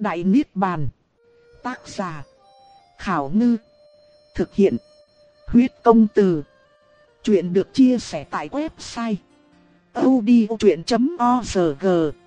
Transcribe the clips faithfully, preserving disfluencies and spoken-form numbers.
Đại Niết Bàn. Tác giả: Khảo Ngư. Thực hiện: Huyết Công Từ. Chuyện được chia sẻ tại website audiochuyện chấm org.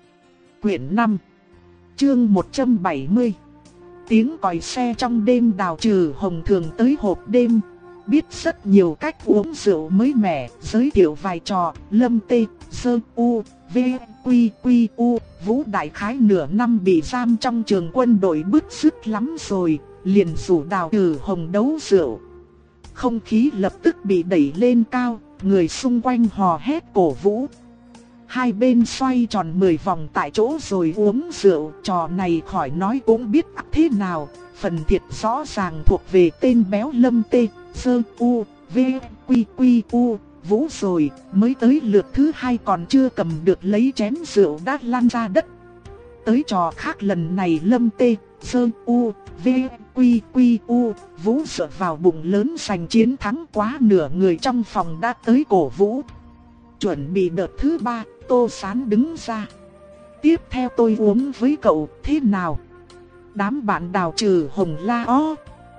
Quyển năm, chương một trăm bảy mươi. Tiếng còi xe trong đêm. Đào Trừ Hồng thường tới hộp đêm, biết rất nhiều cách uống rượu mới mẻ, giới thiệu vài trò. Lâm Tê, Sơ U, V, Quy, Quy, U. Vũ đại khái nửa năm bị giam trong trường quân đội bứt rứt lắm rồi, liền rủ Đào Trừ Hồng đấu rượu. Không khí lập tức bị đẩy lên cao, người xung quanh hò hét cổ vũ. Hai bên xoay tròn mười vòng tại chỗ rồi uống rượu. Trò này khỏi nói cũng biết thế nào, phần thiệt rõ ràng thuộc về tên béo Lâm Tê, Sơ U, V, Quy, Quy, U. Vũ rồi, mới tới lượt thứ hai còn chưa cầm được lấy chén rượu đã lăn ra đất. Tới trò khác lần này Lâm Tê, Sơ U, V, Quy, Quy, U. Vũ dựa vào bụng lớn giành chiến thắng, quá nửa người trong phòng đã tới cổ vũ. Chuẩn bị đợt thứ ba, Tô Sán đứng ra. Tiếp theo tôi uống với cậu, thế nào? Đám bạn Đào Trừ Hồng la ó.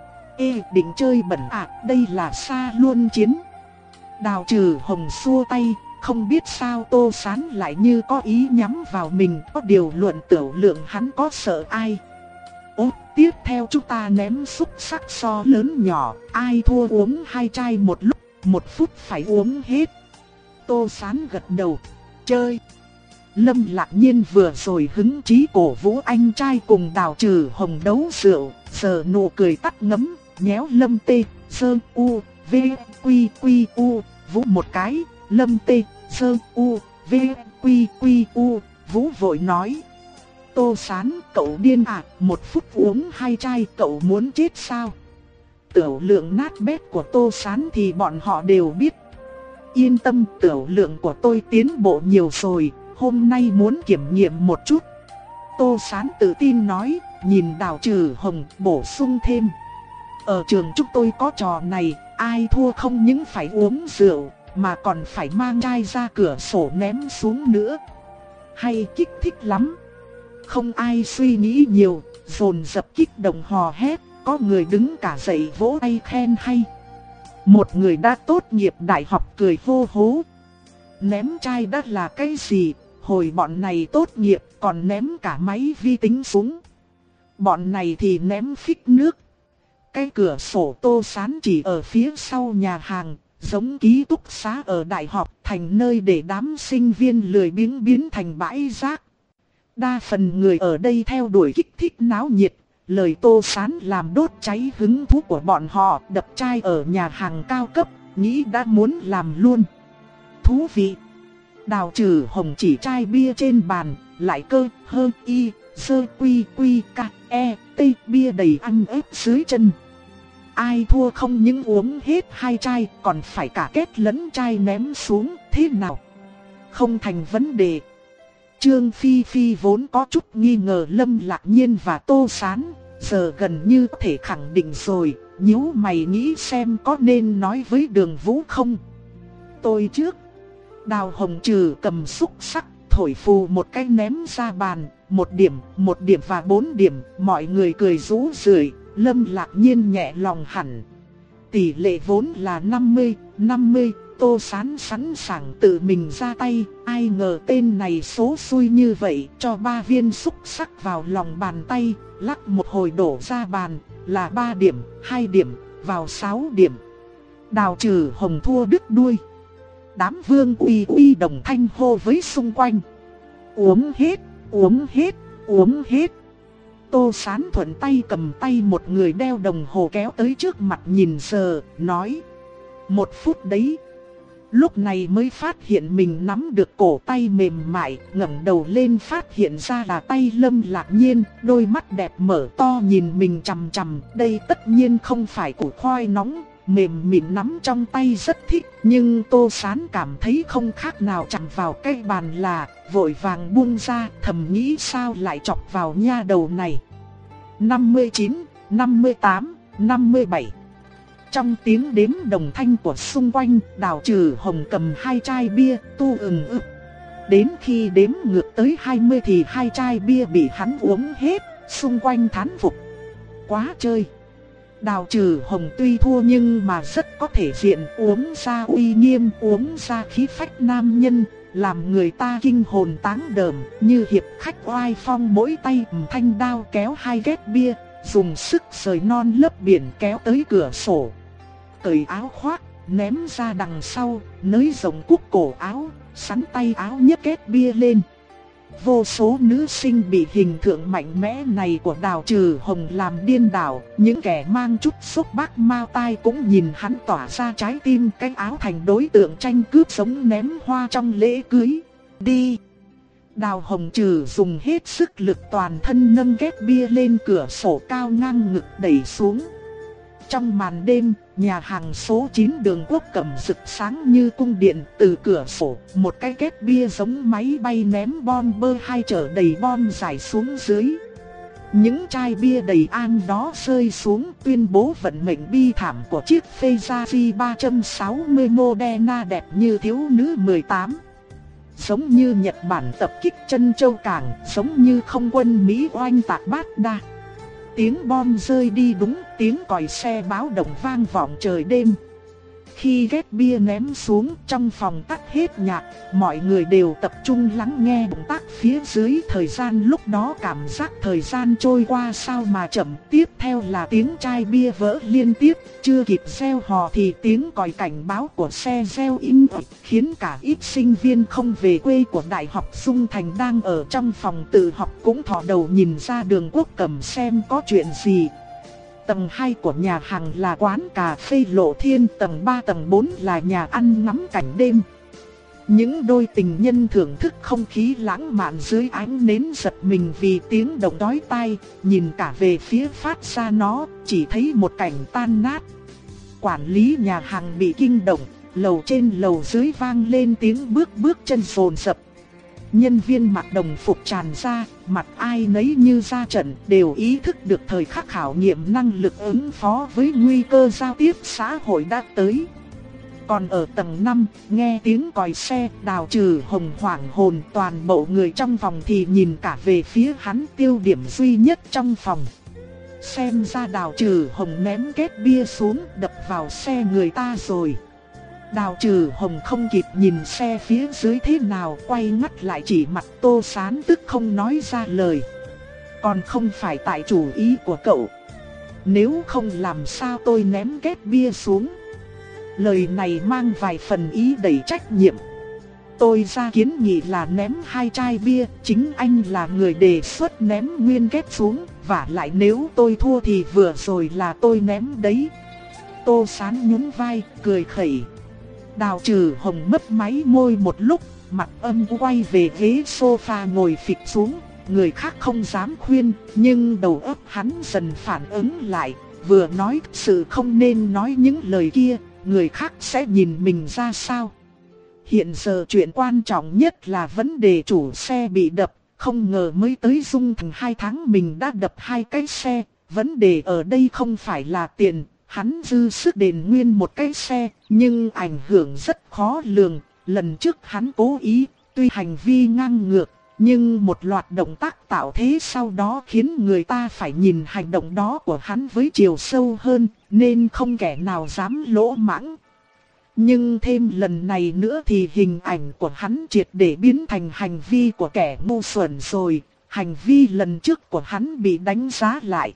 Ê, định chơi bẩn à, đây là xa luôn chiến. Đào Trừ Hồng xua tay, không biết sao Tô Sán lại như có ý nhắm vào mình. Có điều luận tiểu lượng hắn có sợ ai. Ốt, tiếp theo chúng ta ném xúc sắc so lớn nhỏ, ai thua uống hai chai một lúc, một phút phải uống hết. Tô Sán gật đầu, chơi. Lâm Lạc Nhiên vừa rồi hứng chí cổ vũ anh trai cùng Đào Trừ Hồng đấu rượu, giờ nụ cười tắt ngấm, nhéo Lâm Tê, Sơ U, V, Quy, Quy, U. Vũ một cái. Lâm Tê, Sơ U, V, Quy, Quy, U. Vũ vội nói: Tô Sán, cậu điên à, một phút uống hai chai, cậu muốn chết sao? Tiểu lượng nát bét của Tô Sán thì bọn họ đều biết. Yên tâm, tiểu lượng của tôi tiến bộ nhiều rồi, hôm nay muốn kiểm nghiệm một chút. Tô Sán tự tin nói, nhìn Đào Trừ Hồng bổ sung thêm: ở trường chúng tôi có trò này, ai thua không những phải uống rượu, mà còn phải mang chai ra cửa sổ ném xuống nữa. Hay, kích thích lắm. Không ai suy nghĩ nhiều, dồn dập kích động hò hét, có người đứng cả dậy vỗ tay khen hay. Một người đã tốt nghiệp đại học cười hô hố: ném chai đã là cái gì, hồi bọn này tốt nghiệp còn ném cả máy vi tính xuống. Bọn này thì ném phích nước. Cái cửa sổ Tô Sán chỉ ở phía sau nhà hàng, giống ký túc xá ở đại học, thành nơi để đám sinh viên lười biếng biến thành bãi rác. Đa phần người ở đây theo đuổi kích thích náo nhiệt, lời Tô Sán làm đốt cháy hứng thú của bọn họ. Đập chai ở nhà hàng cao cấp, nghĩ đã muốn làm luôn. Thú vị. Đào Trừ Hồng chỉ chai bia trên bàn, lại cơ, hơ, y, sơ, quy, quy, k, e, t, bia đầy ăn ép dưới chân. Ai thua không những uống hết hai chai, còn phải cả kết lẫn chai ném xuống, thế nào? Không thành vấn đề. Trương Phi Phi vốn có chút nghi ngờ Lâm Lạc Nhiên và Tô Sán, giờ gần như có thể khẳng định rồi, nhíu mày nghĩ xem có nên nói với Đường Vũ không. Tôi trước. Đào Hồng Trừ cầm xúc sắc, thổi phù một cái ném ra bàn, một điểm, một điểm và bốn điểm, mọi người cười rú rượi. Lâm Lạc Nhiên nhẹ lòng hẳn. Tỷ lệ vốn là năm mươi, năm mươi, Tô Sán sẵn sàng tự mình ra tay, ai ngờ tên này số xui như vậy, cho ba viên xúc sắc vào lòng bàn tay, lắc một hồi đổ ra bàn, là ba điểm, hai điểm, vào sáu điểm. Đào Trừ Hồng thua đứt đuôi. Đám Vương Uy Uy đồng thanh hô với xung quanh: uống hết, uống hết, uống hết. Tô Sán thuận tay cầm tay một người đeo đồng hồ kéo tới trước mặt nhìn giờ, nói: một phút đấy. Lúc này mới phát hiện mình nắm được cổ tay mềm mại, ngẩng đầu lên phát hiện ra là tay Lâm Lạc Nhiên, đôi mắt đẹp mở to nhìn mình chằm chằm. Đây tất nhiên không phải củ khoai nóng, mềm mịn nắm trong tay rất thích, nhưng Tô Sán cảm thấy không khác nào chạm vào cái bàn là, vội vàng buông ra, thầm nghĩ sao lại chọc vào nha đầu này. năm mươi chín, năm mươi tám, năm mươi bảy. Trong tiếng đếm đồng thanh của xung quanh, Đào Trừ Hồng cầm hai chai bia, tu ừng ực. Đến khi đếm ngược tới hai mươi thì hai chai bia bị hắn uống hết, xung quanh thán phục. Quá chơi. Đào Trừ Hồng tuy thua nhưng mà rất có thể diện, uống ra uy nghiêm, uống ra khí phách nam nhân, làm người ta kinh hồn táng đờm, như hiệp khách oai phong, mỗi tay cầm thanh đao kéo hai két bia, dùng sức sời non lấp biển kéo tới cửa sổ. Cởi áo khoác, ném ra đằng sau, nới rộng cúc cổ áo, sắn tay áo nhấc két bia lên. Vô số nữ sinh bị hình tượng mạnh mẽ này của Đào Trừ Hồng làm điên đảo, những kẻ mang chút xúc bác mao tai cũng nhìn hắn tỏa ra trái tim, cái áo thành đối tượng tranh cướp sống ném hoa trong lễ cưới. Đi! Đào Hồng Trừ dùng hết sức lực toàn thân nâng két bia lên cửa sổ cao ngang ngực đẩy xuống. Trong màn đêm, nhà hàng số chín đường Quốc Cẩm rực sáng như cung điện, từ cửa sổ, một cái két bia giống máy bay ném bom bơ hai chở đầy bom rải xuống dưới. Những chai bia đầy an đó rơi xuống tuyên bố vận mệnh bi thảm của chiếc Ferrari ba trăm sáu mươi Modena đẹp như thiếu nữ mười tám. Giống như Nhật Bản tập kích Trân Châu Cảng, giống như không quân Mỹ oanh tạc Bát Đa. Tiếng bom rơi đi đúng, tiếng còi xe báo động vang vọng trời đêm. Khi két bia ném xuống, trong phòng tắt hết nhạc, mọi người đều tập trung lắng nghe động tác phía dưới. Thời gian lúc đó cảm giác thời gian trôi qua sao mà chậm. Tiếp theo là tiếng chai bia vỡ liên tiếp, chưa kịp reo hò thì tiếng còi cảnh báo của xe reo inh ỏi, khiến cả ít sinh viên không về quê của Đại học Dung Thành đang ở trong phòng tự học cũng thò đầu nhìn ra đường Quốc Cẩm xem có chuyện gì. Tầng hai của nhà hàng là quán cà phê Lộ Thiên, tầng ba tầng bốn là nhà ăn ngắm cảnh đêm. Những đôi tình nhân thưởng thức không khí lãng mạn dưới ánh nến giật mình vì tiếng động đói tai, nhìn cả về phía phát ra nó, chỉ thấy một cảnh tan nát. Quản lý nhà hàng bị kinh động, lầu trên lầu dưới vang lên tiếng bước bước chân rồn rập. Nhân viên mặc đồng phục tràn ra, mặt ai nấy như ra trận, đều ý thức được thời khắc khảo nghiệm năng lực ứng phó với nguy cơ giao tiếp xã hội đã tới. Còn ở tầng năm, nghe tiếng còi xe, Đào Trừ Hồng hoảng hồn, toàn bộ người trong phòng thì nhìn cả về phía hắn, tiêu điểm duy nhất trong phòng. Xem ra Đào Trừ Hồng ném két bia xuống, đập vào xe người ta rồi. Đào Trừ Hồng không kịp nhìn xe phía dưới thế nào, quay ngắt lại chỉ mặt Tô Sán, tức không nói ra lời. Còn không phải tại chủ ý của cậu. Nếu không làm sao tôi ném két bia xuống. Lời này mang vài phần ý đầy trách nhiệm. Tôi ra kiến nghị là ném hai chai bia, chính anh là người đề xuất ném nguyên két xuống, và lại nếu tôi thua thì vừa rồi là tôi ném đấy. Tô Sán nhún vai, cười khẩy. Đào Trừ Hồng mấp máy môi một lúc, mặt âm u quay về ghế sofa ngồi phịch xuống. Người khác không dám khuyên, nhưng đầu óc hắn dần phản ứng lại. Vừa nói thực sự không nên nói những lời kia, người khác sẽ nhìn mình ra sao. Hiện giờ chuyện quan trọng nhất là vấn đề chủ xe bị đập. Không ngờ mới tới Dung Thành hai tháng mình đã đập hai cái xe. Vấn đề ở đây không phải là tiền. Hắn dư sức đền nguyên một cái xe, nhưng ảnh hưởng rất khó lường. Lần trước hắn cố ý, tuy hành vi ngang ngược, nhưng một loạt động tác tạo thế sau đó khiến người ta phải nhìn hành động đó của hắn với chiều sâu hơn, nên không kẻ nào dám lỗ mãng. Nhưng thêm lần này nữa thì hình ảnh của hắn triệt để biến thành hành vi của kẻ ngu xuẩn rồi. Hành vi lần trước của hắn bị đánh giá lại.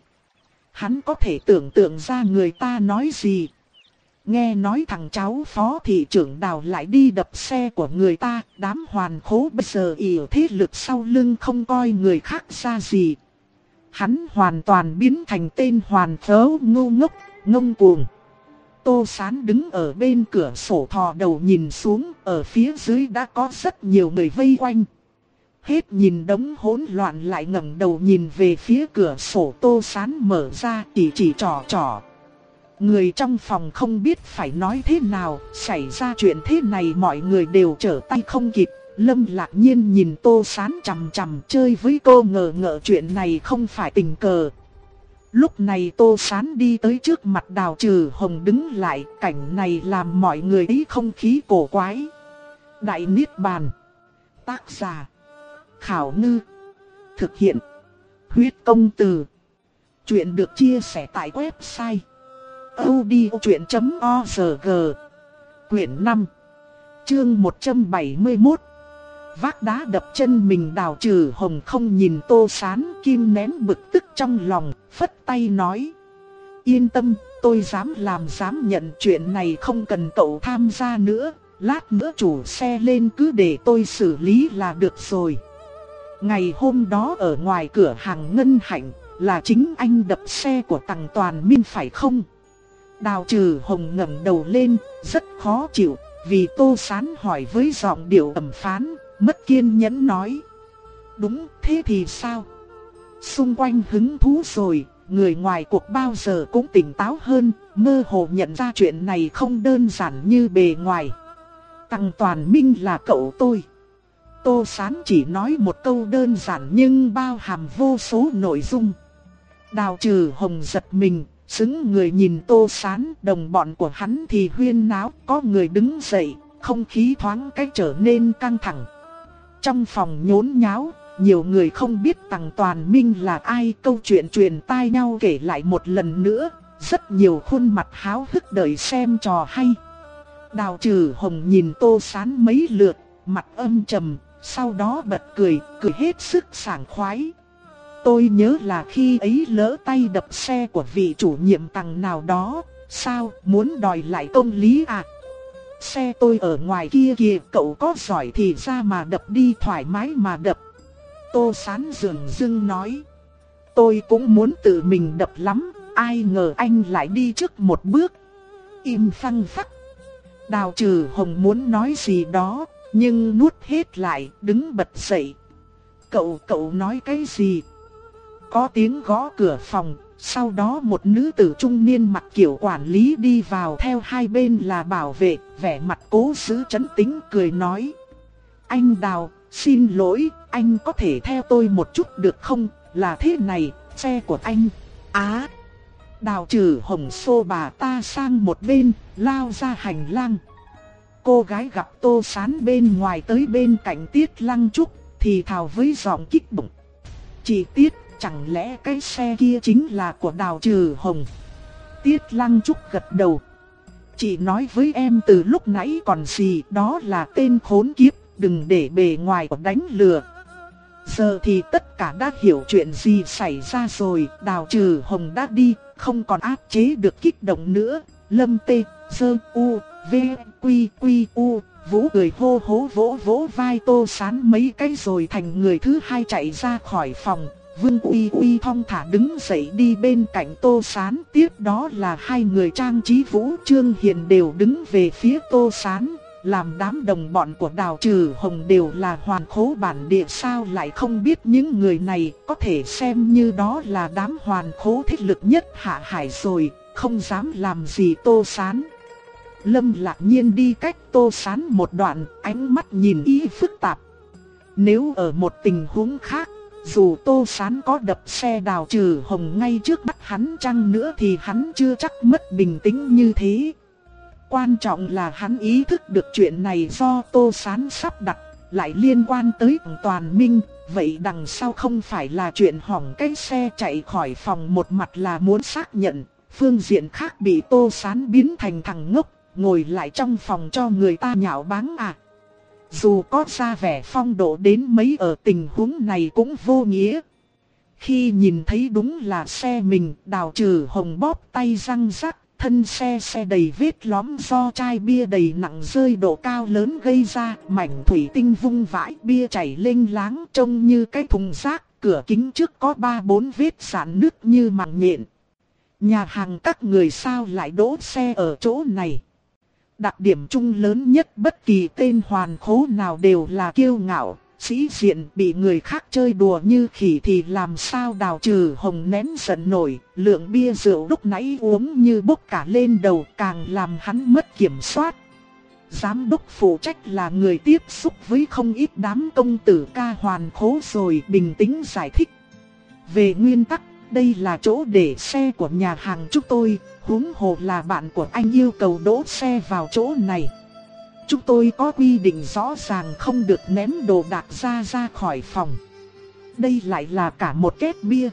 Hắn có thể tưởng tượng ra người ta nói gì. Nghe nói thằng cháu phó thị trưởng Đào lại đi đập xe của người ta, đám hoàn khố bây giờ ỷ thế lực sau lưng không coi người khác ra gì. Hắn hoàn toàn biến thành tên hoàn khố ngu ngốc, ngông cuồng. Tô Sán đứng ở bên cửa sổ thò đầu nhìn xuống, ở phía dưới đã có rất nhiều người vây quanh. Hết nhìn đống hỗn loạn lại ngẩng đầu nhìn về phía cửa sổ. Tô Sán mở ra chỉ chỉ trò trò. Người trong phòng không biết phải nói thế nào, xảy ra chuyện thế này mọi người đều trở tay không kịp. Lâm Lạc Nhiên nhìn Tô Sán chằm chằm, chơi với cô ngờ ngợ chuyện này không phải tình cờ. Lúc này Tô Sán đi tới trước mặt Đào Trừ Hồng đứng lại, cảnh này làm mọi người thấy không khí cổ quái. Đại Niết Bàn. Tác giả Khảo Ngư. Thực hiện Huyết công từ. Chuyện được chia sẻ tại website audiochuyện chấm org. Quyển năm. Chương một trăm bảy mươi mốt. Vác đá đập chân mình. Đào Trừ Hồng không nhìn Tô Sán, kim nén bực tức trong lòng, phất tay nói: yên tâm, tôi dám làm dám nhận, chuyện này không cần cậu tham gia nữa. Lát nữa chủ xe lên cứ để tôi xử lý là được rồi. Ngày hôm đó ở ngoài cửa hàng Ngân Hạnh, là chính anh đập xe của Tằng Toàn Minh phải không? Đào Trừ Hồng ngẩng đầu lên, rất khó chịu, vì Tô Sán hỏi với giọng điệu ẩm phán, mất kiên nhẫn nói: đúng, thế thì sao? Xung quanh hứng thú rồi, người ngoài cuộc bao giờ cũng tỉnh táo hơn, mơ hồ nhận ra chuyện này không đơn giản như bề ngoài. Tằng Toàn Minh là cậu tôi. Tô Sán chỉ nói một câu đơn giản nhưng bao hàm vô số nội dung. Đào Trừ Hồng giật mình, sững người nhìn Tô Sán. Đồng bọn của hắn thì huyên náo, có người đứng dậy, không khí thoáng cái trở nên căng thẳng. Trong phòng nhốn nháo, nhiều người không biết Tằng Toàn Minh là ai. Câu chuyện truyền tai nhau kể lại một lần nữa, rất nhiều khuôn mặt háo hức đợi xem trò hay. Đào Trừ Hồng nhìn Tô Sán mấy lượt, mặt âm trầm, sau đó bật cười, cười hết sức sảng khoái. Tôi nhớ là khi ấy lỡ tay đập xe của vị chủ nhiệm Tằng nào đó, sao, muốn đòi lại công lý à? Xe tôi ở ngoài kia kìa, cậu có giỏi thì ra mà đập đi, thoải mái mà đập. Tô Sán dường dưng nói: tôi cũng muốn tự mình đập lắm, ai ngờ anh lại đi trước một bước. Im phăng phắc. Đào Trừ Hồng muốn nói gì đó, nhưng nuốt hết lại, đứng bật dậy. Cậu, cậu nói cái gì? Có tiếng gõ cửa phòng, sau đó một nữ tử trung niên mặc kiểu quản lý đi vào, theo hai bên là bảo vệ, vẻ mặt cố giữ trấn tĩnh, cười nói: anh Đào, xin lỗi, anh có thể theo tôi một chút được không? Là thế này, xe của anh. Á! À, Đào Trừ Hồng xô bà ta sang một bên, lao ra hành lang. Cô gái gặp Tô Sán bên ngoài tới bên cạnh Tiết Lăng Trúc, thì thào với giọng kích động: chị Tiết, chẳng lẽ cái xe kia chính là của Đào Trừ Hồng? Tiết Lăng Trúc gật đầu: chị nói với em từ lúc nãy còn gì, đó là tên khốn kiếp, đừng để bề ngoài của đánh lừa. Giờ thì tất cả đã hiểu chuyện gì xảy ra rồi. Đào Trừ Hồng đã đi, không còn áp chế được kích động nữa. Lâm tê, dơ, u, v, quy, quy, u. Vũ cười hô hố vỗ vỗ vai Tô Sán mấy cái rồi thành người thứ hai chạy ra khỏi phòng. Vương Uy Uy thong thả đứng dậy đi bên cạnh Tô Sán. Tiếp đó là hai người Trang Chí Vũ, Trương Hiền đều đứng về phía Tô Sán. Làm đám đồng bọn của Đào Trừ Hồng đều là hoàn khố bản địa, sao lại không biết những người này, có thể xem như đó là đám hoàn khố thế lực nhất Hạ Hải rồi, không dám làm gì Tô Sán. Lâm Lạc Nhiên đi cách Tô Sán một đoạn, ánh mắt nhìn y phức tạp. Nếu ở một tình huống khác, dù Tô Sán có đập xe Đào Trừ Hồng ngay trước mắt hắn chăng nữa thì hắn chưa chắc mất bình tĩnh như thế. Quan trọng là hắn ý thức được chuyện này do Tô Sán sắp đặt, lại liên quan tới Tằng Toàn Minh. Vậy đằng sau không phải là chuyện hỏng cái xe chạy khỏi phòng, một mặt là muốn xác nhận, phương diện khác bị Tô Sán biến thành thằng ngốc, ngồi lại trong phòng cho người ta nhạo báng à. Dù có ra vẻ phong độ đến mấy ở tình huống này cũng vô nghĩa. Khi nhìn thấy đúng là xe mình, Đào Trừ Hồng bóp tay răng rắc. Thân xe xe đầy vết lõm do chai bia đầy nặng rơi độ cao lớn gây ra, mảnh thủy tinh vung vãi, bia chảy lênh láng trông như cái thùng rác, cửa kính trước có ba bốn vết rạn nứt như màng nhện. Nhà hàng các người sao lại đỗ xe ở chỗ này? Đặc điểm chung lớn nhất bất kỳ tên hoàn khố nào đều là kiêu ngạo, sĩ diện, bị người khác chơi đùa như khỉ thì làm sao Đào Trừ Hồng nén giận nổi. Lượng bia rượu lúc nãy uống như bốc cả lên đầu, càng làm hắn mất kiểm soát. Giám đốc phụ trách là người tiếp xúc với không ít đám công tử ca hoàn khố rồi, bình tĩnh giải thích: về nguyên tắc, đây là chỗ để xe của nhà hàng chúng tôi, huống hồ là bạn của anh yêu cầu đỗ xe vào chỗ này. Chúng tôi có quy định rõ ràng không được ném đồ đạc ra ra khỏi phòng. đây lại là cả một két bia.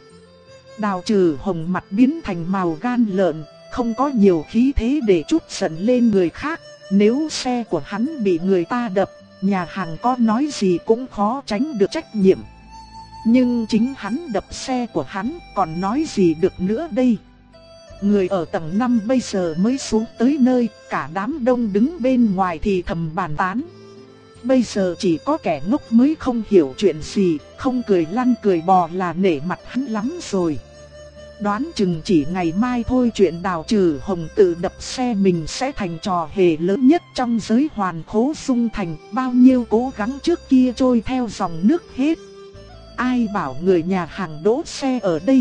Đào Trừ Hồng mặt biến thành màu gan lợn, không có nhiều khí thế để trút giận lên người khác. Nếu xe của hắn bị người ta đập, nhà hàng có nói gì cũng khó tránh được trách nhiệm. Nhưng chính hắn đập xe của hắn, còn nói gì được nữa đây? Người ở tầng năm bây giờ mới xuống tới nơi, cả đám đông đứng bên ngoài thì thầm bàn tán. Bây giờ chỉ có kẻ ngốc mới không hiểu chuyện gì, không cười lăn cười bò là nể mặt hắn lắm rồi. Đoán chừng chỉ ngày mai thôi chuyện Đào Trừ Hồng tự đập xe mình sẽ thành trò hề lớn nhất trong giới hoàn khố Dung Thành. Bao nhiêu cố gắng trước kia trôi theo dòng nước hết. Ai bảo người nhà hàng đỗ xe ở đây?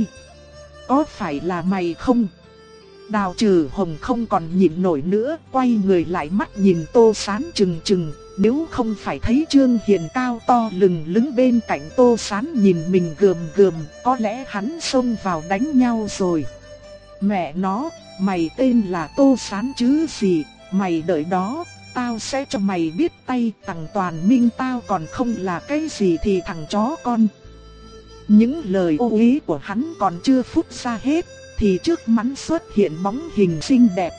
Có phải là mày không? Đào Trừ Hồng không còn nhịn nổi nữa, quay người lại mắt nhìn Tô Sán chừng chừng. Nếu không phải thấy Trương Hiền cao to lừng lững bên cạnh Tô Sán nhìn mình gườm gườm, có lẽ hắn xông vào đánh nhau rồi. Mẹ nó, mày tên là Tô Sán chứ gì, mày đợi đó, tao sẽ cho mày biết tay. Thằng Toàn Minh tao còn không là cái gì thì thằng chó con. Những lời ô uế của hắn còn chưa phút ra hết, thì trước mắt xuất hiện bóng hình xinh đẹp.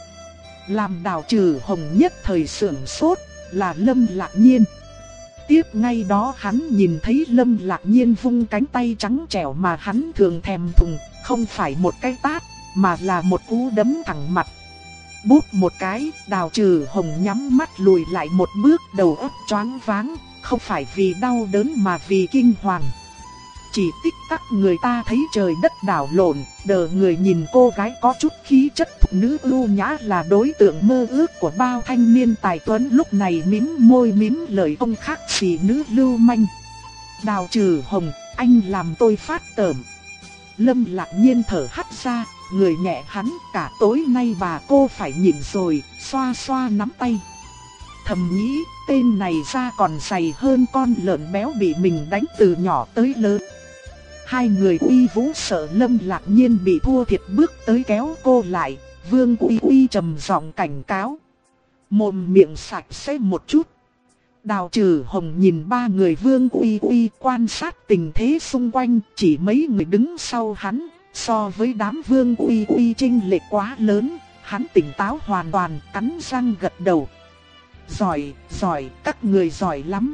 Làm Đào Trừ Hồng nhất thời sưởng sốt, là Lâm Lạc Nhiên. Tiếp ngay đó hắn nhìn thấy Lâm Lạc Nhiên vung cánh tay trắng trẻo mà hắn thường thèm thuồng, không phải một cái tát, mà là một cú đấm thẳng mặt. Bút một cái, Đào Trừ Hồng nhắm mắt lùi lại một bước, đầu óc choáng váng, không phải vì đau đớn mà vì kinh hoàng. Chỉ tích tắc người ta thấy trời đất đảo lộn, đờ người nhìn cô gái có chút khí chất thục nữ ưu nhã là đối tượng mơ ước của bao thanh niên tài tuấn lúc này mím môi mím lời không khác gì nữ lưu manh. Đào Trừ Hồng, anh làm tôi phát tởm. Lâm Lạc Nhiên thở hắt ra, người nhẹ hắn, cả tối nay bà cô phải nhịn rồi, xoa xoa nắm tay. Thầm nghĩ, tên này ra còn dày hơn con lợn béo bị mình đánh từ nhỏ tới lớn. Hai người uy vũ sợ Lâm Lạc Nhiên bị thua thiệt bước tới kéo cô lại, Vương Uy Uy trầm giọng cảnh cáo. Mồm miệng sạch sẽ một chút. Đào Trừ Hồng nhìn ba người Vương Uy Uy quan sát tình thế xung quanh, chỉ mấy người đứng sau hắn, so với đám Vương Uy Uy chênh lệch quá lớn, hắn tỉnh táo hoàn toàn, cắn răng gật đầu. Giỏi, giỏi, các người giỏi lắm.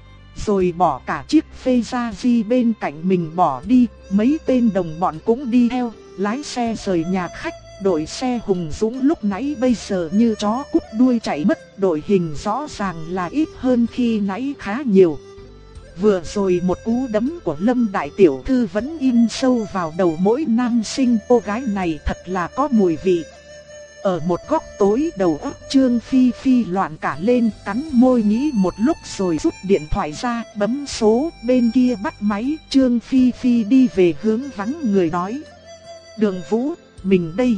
Rồi bỏ cả chiếc phê ra di bên cạnh mình bỏ đi, mấy tên đồng bọn cũng đi theo, lái xe rời nhà khách. Đội xe Hùng Dũng lúc nãy bây giờ như chó cút đuôi chạy mất, đội hình rõ ràng là ít hơn khi nãy khá nhiều. Vừa rồi một cú đấm của Lâm Đại Tiểu Thư vẫn in sâu vào đầu mỗi nam sinh, cô gái này thật là có mùi vị. Ở một góc tối đầu óc Trương Phi Phi loạn cả lên, cắn môi nghĩ một lúc rồi rút điện thoại ra, bấm số, bên kia bắt máy, Trương Phi Phi đi về hướng vắng người nói. Đường Vũ, mình đây.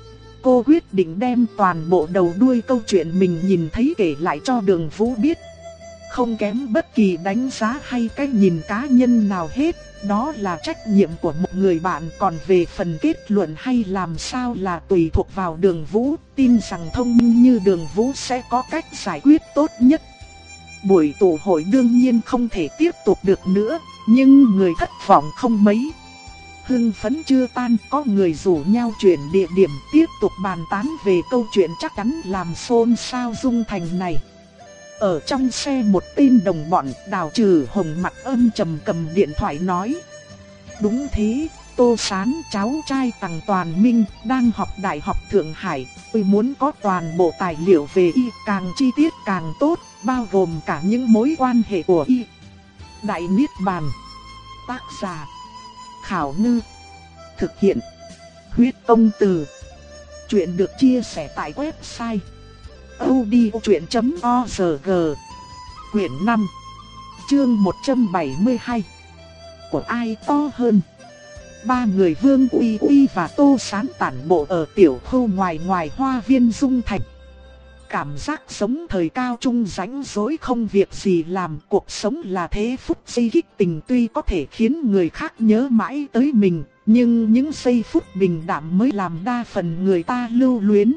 Cô quyết định đem toàn bộ đầu đuôi câu chuyện mình nhìn thấy kể lại cho Đường Vũ biết. Không kém bất kỳ đánh giá hay cách nhìn cá nhân nào hết, đó là trách nhiệm của một người bạn. Còn về phần kết luận hay làm sao là tùy thuộc vào Đường Vũ, tin rằng thông minh như Đường Vũ sẽ có cách giải quyết tốt nhất. Buổi tụ hội đương nhiên không thể tiếp tục được nữa, nhưng người thất vọng không mấy. Hưng phấn chưa tan, có người rủ nhau chuyển địa điểm tiếp tục bàn tán về câu chuyện chắc chắn làm xôn xao Dung Thành này. Ở trong xe một tên đồng bọn, Đào Trừ Hồng mặt âm trầm cầm điện thoại nói. Đúng thế, Tô Sán, cháu trai Tằng Toàn Minh, đang học Đại học Thượng Hải. Tôi muốn có toàn bộ tài liệu về y, càng chi tiết càng tốt, bao gồm cả những mối quan hệ của y. Đại Niết Bàn. Tác giả Khảo Ngư. Thực hiện Huyết Công Từ. Chuyện được chia sẻ tại website audiochuyện chấm org. Quyển năm, chương một trăm bảy mươi hai. Của ai to hơn? Ba người Vương Uy Uy và Tô Sán tản bộ ở tiểu khu ngoài ngoài hoa viên Dung Thành. Cảm giác sống thời cao trung rảnh rỗi không việc gì làm, cuộc sống là thế phút giây kích tình tuy có thể khiến người khác nhớ mãi tới mình, nhưng những giây phút bình đạm mới làm đa phần người ta lưu luyến.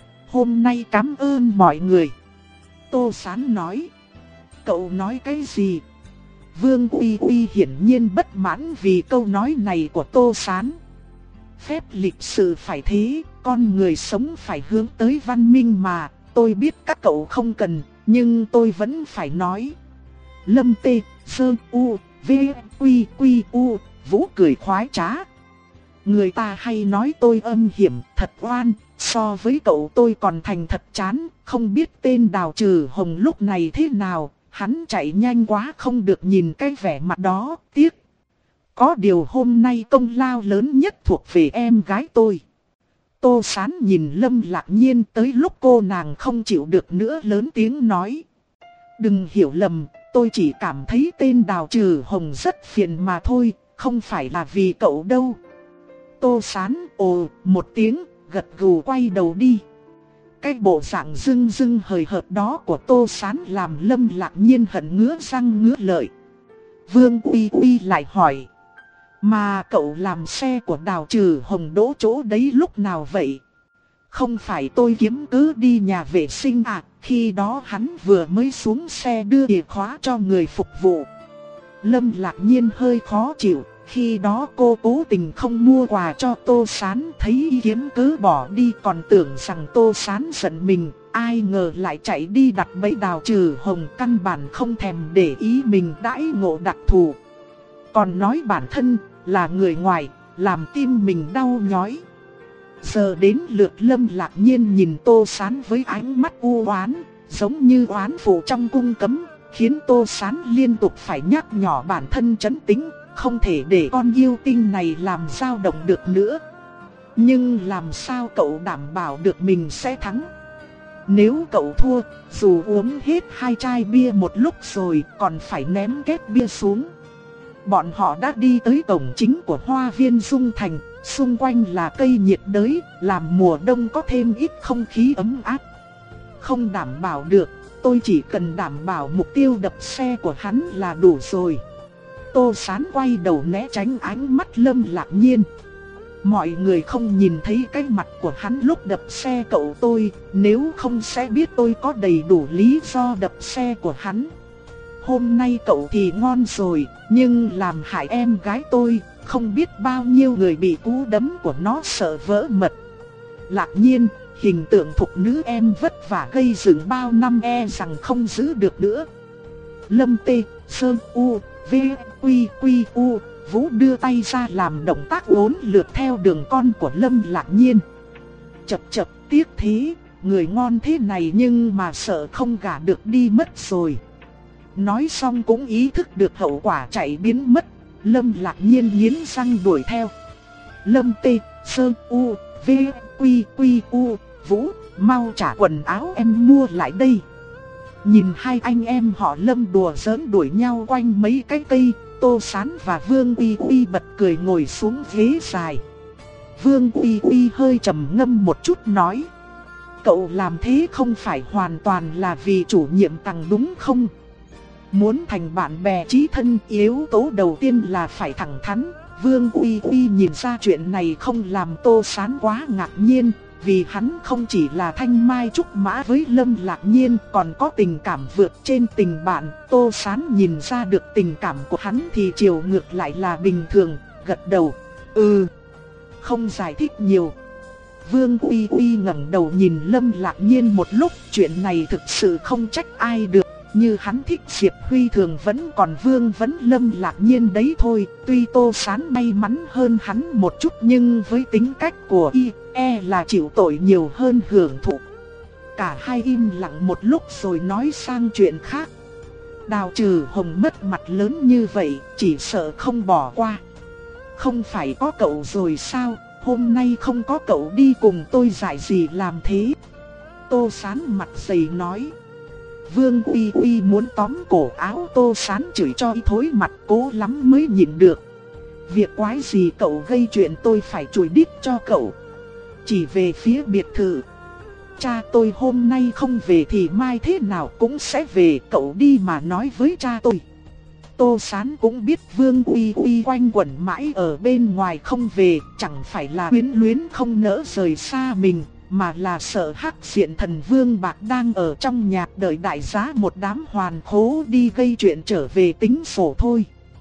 Hôm nay cảm ơn mọi người. Tô Sán nói. Cậu nói cái gì? Vương Uy Uy hiển nhiên bất mãn vì câu nói này của Tô Sán. Phép lịch sự phải thế, con người sống phải hướng tới văn minh mà, tôi biết các cậu không cần, nhưng tôi vẫn phải nói. Lâm Tê, Sơ U, V, Quy Quy U, Vũ cười khoái trá. Người ta hay nói tôi âm hiểm, thật oan, so với cậu tôi còn thành thật chán, không biết tên Đào Trừ Hồng lúc này thế nào, hắn chạy nhanh quá không được nhìn cái vẻ mặt đó, tiếc. Có điều hôm nay công lao lớn nhất thuộc về em gái tôi. Tô Sán nhìn Lâm Lạc Nhiên, tới lúc cô nàng không chịu được nữa lớn tiếng nói. Đừng hiểu lầm, tôi chỉ cảm thấy tên Đào Trừ Hồng rất phiền mà thôi, không phải là vì cậu đâu. Tô Sán ồ một tiếng, gật gù quay đầu đi. Cái bộ dạng dưng dưng hời hợt đó của Tô Sán làm Lâm Lạc Nhiên hận ngứa răng ngứa lợi. Vương Uy Uy lại hỏi. Mà cậu làm xe của Đào Trừ Hồng đỗ chỗ đấy lúc nào vậy? Không phải tôi kiếm cứ đi nhà vệ sinh à, khi đó hắn vừa mới xuống xe đưa chìa khóa cho người phục vụ. Lâm Lạc Nhiên hơi khó chịu, khi đó cô cố tình không mua quà cho Tô Sán, thấy kiếm cứ bỏ đi còn tưởng rằng Tô Sán giận mình, ai ngờ lại chạy đi đặt bẫy Đào Trừ Hồng, căn bản không thèm để ý mình đãi ngộ đặc thù. Còn nói bản thân là người ngoài, làm tim mình đau nhói. Giờ đến lượt Lâm Lạc Nhiên nhìn Tô Sán với ánh mắt u oán, giống như oán phụ trong cung cấm, khiến Tô Sán liên tục phải nhắc nhỏ bản thân trấn tĩnh, không thể để con yêu tinh này làm dao động được nữa. Nhưng làm sao cậu đảm bảo được mình sẽ thắng? Nếu cậu thua, dù uống hết hai chai bia một lúc rồi còn phải ném két bia xuống. Bọn họ đã đi tới cổng chính của Hoa Viên Dung Thành, xung quanh là cây nhiệt đới, làm mùa đông có thêm ít không khí ấm áp. Không đảm bảo được, tôi chỉ cần đảm bảo mục tiêu đập xe của hắn là đủ rồi. Tô Sán quay đầu né tránh ánh mắt Lâm Lạc Nhiên. Mọi người không nhìn thấy cái mặt của hắn lúc đập xe cậu tôi, nếu không sẽ biết tôi có đầy đủ lý do đập xe của hắn. Hôm nay cậu thì ngon rồi, nhưng làm hại em gái tôi, không biết bao nhiêu người bị cú đấm của nó sợ vỡ mật. Lạc Nhiên, hình tượng thục nữ em vất vả gây dựng bao năm e rằng không giữ được nữa. Lâm Tê, Sơn U, V, Quy Quy U, Vũ đưa tay ra làm động tác uốn lượt theo đường con của Lâm Lạc Nhiên. Chập chập tiếc thế, người ngon thế này nhưng mà sợ không gả được đi mất rồi. Nói xong cũng ý thức được hậu quả chạy biến mất, Lâm Lạc Nhiên nghiến răng đuổi theo. Lâm Tê, Sơn U, V, Quy Quy U, Vũ, mau trả quần áo em mua lại đây. Nhìn hai anh em họ Lâm đùa giỡn đuổi nhau quanh mấy cái cây, Tô Sán và Vương Uy Uy bật cười ngồi xuống ghế dài. Vương Uy Uy hơi trầm ngâm một chút nói. Cậu làm thế không phải hoàn toàn là vì chủ nhiệm Tằng đúng không? Muốn thành bạn bè chí thân, yếu tố đầu tiên là phải thẳng thắn. Vương Uy Uy nhìn ra chuyện này không làm Tô Sán quá ngạc nhiên, vì hắn không chỉ là thanh mai trúc mã với Lâm Lạc Nhiên, còn có tình cảm vượt trên tình bạn. Tô Sán nhìn ra được tình cảm của hắn thì chiều ngược lại là bình thường, gật đầu. Ừ, không giải thích nhiều. Vương Uy Uy ngẩng đầu nhìn Lâm Lạc Nhiên một lúc, chuyện này thực sự không trách ai được. Như hắn thích Diệp Huy thường vẫn còn vương vấn Lâm Lạc Nhiên đấy thôi. Tuy Tô Sán may mắn hơn hắn một chút, nhưng với tính cách của y, e là chịu tội nhiều hơn hưởng thụ. Cả hai im lặng một lúc rồi nói sang chuyện khác. Đào Trừ Hồng mất mặt lớn như vậy, chỉ sợ không bỏ qua. Không phải có cậu rồi sao, hôm nay không có cậu đi cùng tôi dại gì làm thế. Tô Sán mặt dày nói. Vương Uy Uy muốn tóm cổ áo Tô Sán chửi cho y thối mặt, cố lắm mới nhịn được. Việc quái gì cậu gây chuyện tôi phải chùi đít cho cậu. Chỉ về phía biệt thự. Cha tôi hôm nay không về thì mai thế nào cũng sẽ về, cậu đi mà nói với cha tôi. Tô Sán cũng biết Vương Uy Uy quanh quẩn mãi ở bên ngoài không về, chẳng phải là quyến luyến không nỡ rời xa mình. mà là sợ Hắc Diện Thần Vương Bạc đang ở trong nhà đợi đại giá một đám hoàn khố đi gây chuyện trở về tính sổ thôi.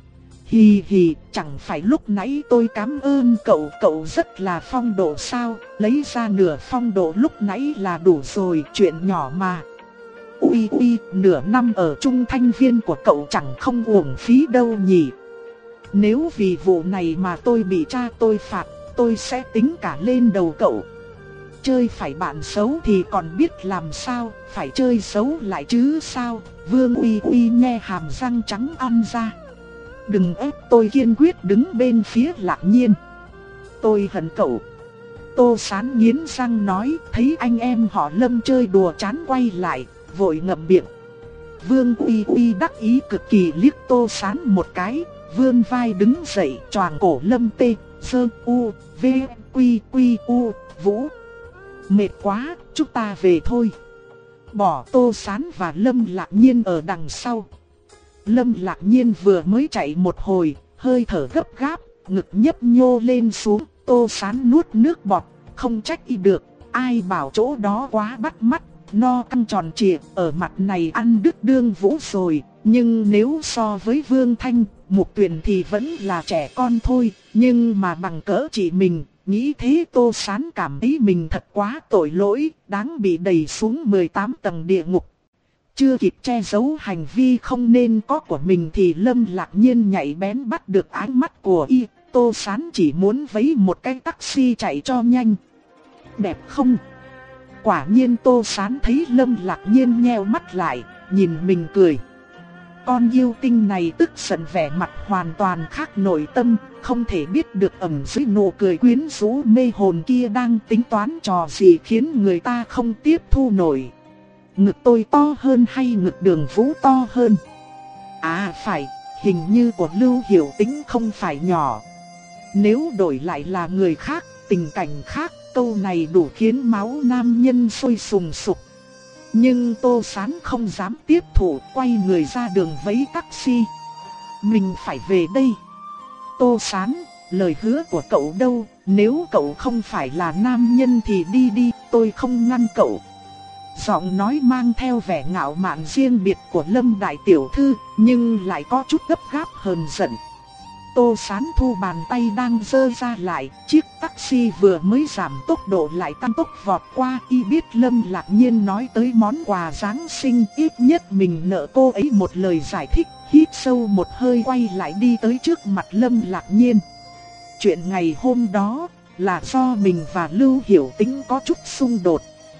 Hì hì, chẳng phải lúc nãy tôi cảm ơn cậu, cậu rất là phong độ sao, lấy ra nửa phong độ lúc nãy là đủ rồi, chuyện nhỏ mà. Ui ui, nửa năm ở Trung Thanh Viên của cậu chẳng không uổng phí đâu nhỉ. Nếu vì vụ này mà tôi bị cha tôi phạt, tôi sẽ tính cả lên đầu cậu. Chơi phải bạn xấu thì còn biết làm sao, phải chơi xấu lại chứ sao. Vương Uy Uy nhe hàm răng trắng ăn ra. Đừng ép tôi, kiên quyết đứng bên phía Lạc Nhiên. Tôi hận cậu. Tô Sán nghiến răng nói, thấy anh em họ Lâm chơi đùa chán quay lại, vội ngậm miệng. Vương Uy Uy đắc ý cực kỳ liếc Tô Sán một cái, vươn vai đứng dậy, choàng cổ Lâm tê, sơ u, v, quy quy u, vũ. Mệt quá, chúng ta về thôi. Bỏ Tô Sán và Lâm Lạc Nhiên ở đằng sau. Lâm Lạc Nhiên vừa mới chạy một hồi, hơi thở gấp gáp, ngực nhấp nhô lên xuống. Tô Sán nuốt nước bọt, không trách y được, ai bảo chỗ đó quá bắt mắt, no căng tròn trịa, ở mặt này ăn đứt đương vũ rồi. Nhưng nếu so với Vương Thanh, Mục Tuyền thì vẫn là trẻ con thôi, nhưng mà bằng cỡ chị mình, nghĩ thế Tô Sán cảm thấy mình thật quá tội lỗi, đáng bị đẩy xuống mười tám tầng địa ngục. Chưa kịp che giấu hành vi không nên có của mình thì Lâm Lạc Nhiên nhạy bén bắt được ánh mắt của y. Tô Sán chỉ muốn vấy một cái taxi chạy cho nhanh. Đẹp không? Quả nhiên Tô Sán thấy Lâm Lạc Nhiên nheo mắt lại, nhìn mình cười. Con yêu tinh này tức giận, vẻ mặt hoàn toàn khác nội tâm, không thể biết được ẩn dưới nụ cười quyến rũ mê hồn kia đang tính toán trò gì khiến người ta không tiếp thu nổi. Ngực tôi to hơn hay ngực Đường Vũ to hơn? À phải, hình như của Lưu Hiểu Tĩnh không phải nhỏ. Nếu đổi lại là người khác, tình cảnh khác, câu này đủ khiến máu nam nhân sôi sùng sục. Nhưng Tô Sán không dám tiếp thụ, quay người ra đường vẫy taxi. Mình phải về đây. Tô Sán, lời hứa của cậu đâu, nếu cậu không phải là nam nhân thì đi đi, tôi không ngăn cậu. Giọng nói mang theo vẻ ngạo mạn riêng biệt của Lâm đại tiểu thư, nhưng lại có chút gấp gáp hờn giận. Tô Sán thu bàn tay đang giơ ra lại, chiếc taxi vừa mới giảm tốc độ lại tăng tốc vọt qua. Y biết Lâm Lạc Nhiên nói tới món quà Giáng sinh, ít nhất mình nợ cô ấy một lời giải thích. Hít sâu một hơi quay lại đi tới trước mặt Lâm Lạc Nhiên. Chuyện ngày hôm đó là do mình và Lưu Hiểu Tĩnh có chút xung đột.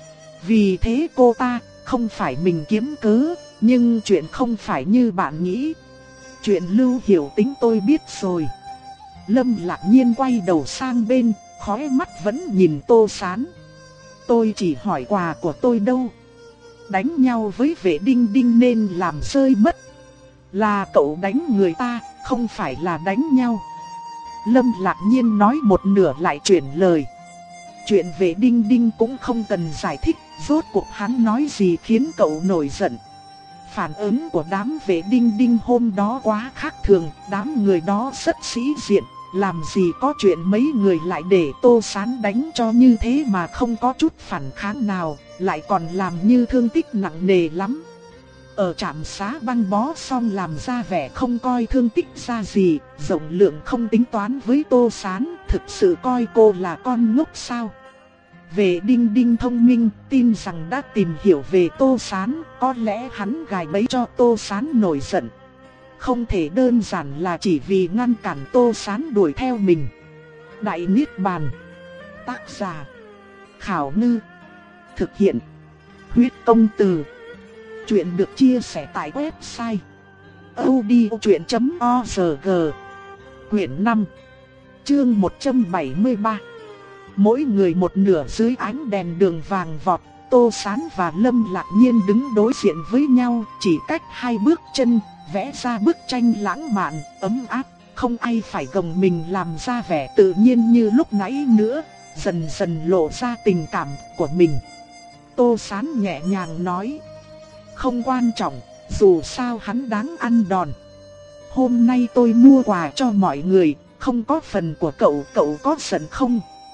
Vì thế cô ta không phải mình kiếm cớ, nhưng chuyện không phải như bạn nghĩ. Chuyện Lưu Hiểu Tĩnh tôi biết rồi. Lâm Lạc Nhiên quay đầu sang bên, khóe mắt vẫn nhìn Tô Sán. Tôi chỉ hỏi quà của tôi đâu. Đánh nhau với Vệ Đinh Đinh nên làm rơi mất. Là cậu đánh người ta, không phải là đánh nhau. Lâm Lạc Nhiên nói một nửa lại chuyển lời. Chuyện Vệ Đinh Đinh cũng không cần giải thích, rốt cuộc hắn nói gì khiến cậu nổi giận. Phản ứng của đám Vệ Đinh Đinh hôm đó quá khác thường, đám người đó rất sĩ diện, làm gì có chuyện mấy người lại để Tô Sán đánh cho như thế mà không có chút phản kháng nào, lại còn làm như thương tích nặng nề lắm. Ở trạm xá băng bó xong làm ra vẻ không coi thương tích ra gì, rộng lượng không tính toán với Tô Sán, thực sự coi cô là con ngốc sao? Vệ Đinh Đinh thông minh, tin rằng đã tìm hiểu về Tô Sán, có lẽ hắn gài bẫy cho Tô Sán nổi giận. Không thể đơn giản là chỉ vì ngăn cản Tô Sán đuổi theo mình. Đại Niết Bàn. Tác giả Khảo Ngư. Thực hiện Huyết Công Từ. Chuyện được chia sẻ tại website audiochuyện chấm org. Quyển năm, chương một trăm bảy mươi ba. Mỗi người một nửa dưới ánh đèn đường vàng vọt. Tô Sán và Lâm Lạc Nhiên đứng đối diện với nhau, chỉ cách hai bước chân, vẽ ra bức tranh lãng mạn, ấm áp. Không ai phải gồng mình làm ra vẻ tự nhiên như lúc nãy nữa, dần dần lộ ra tình cảm của mình. Tô Sán nhẹ nhàng nói. Không quan trọng, dù sao hắn đáng ăn đòn. Hôm nay tôi mua quà cho mọi người, không có phần của cậu, cậu có giận không?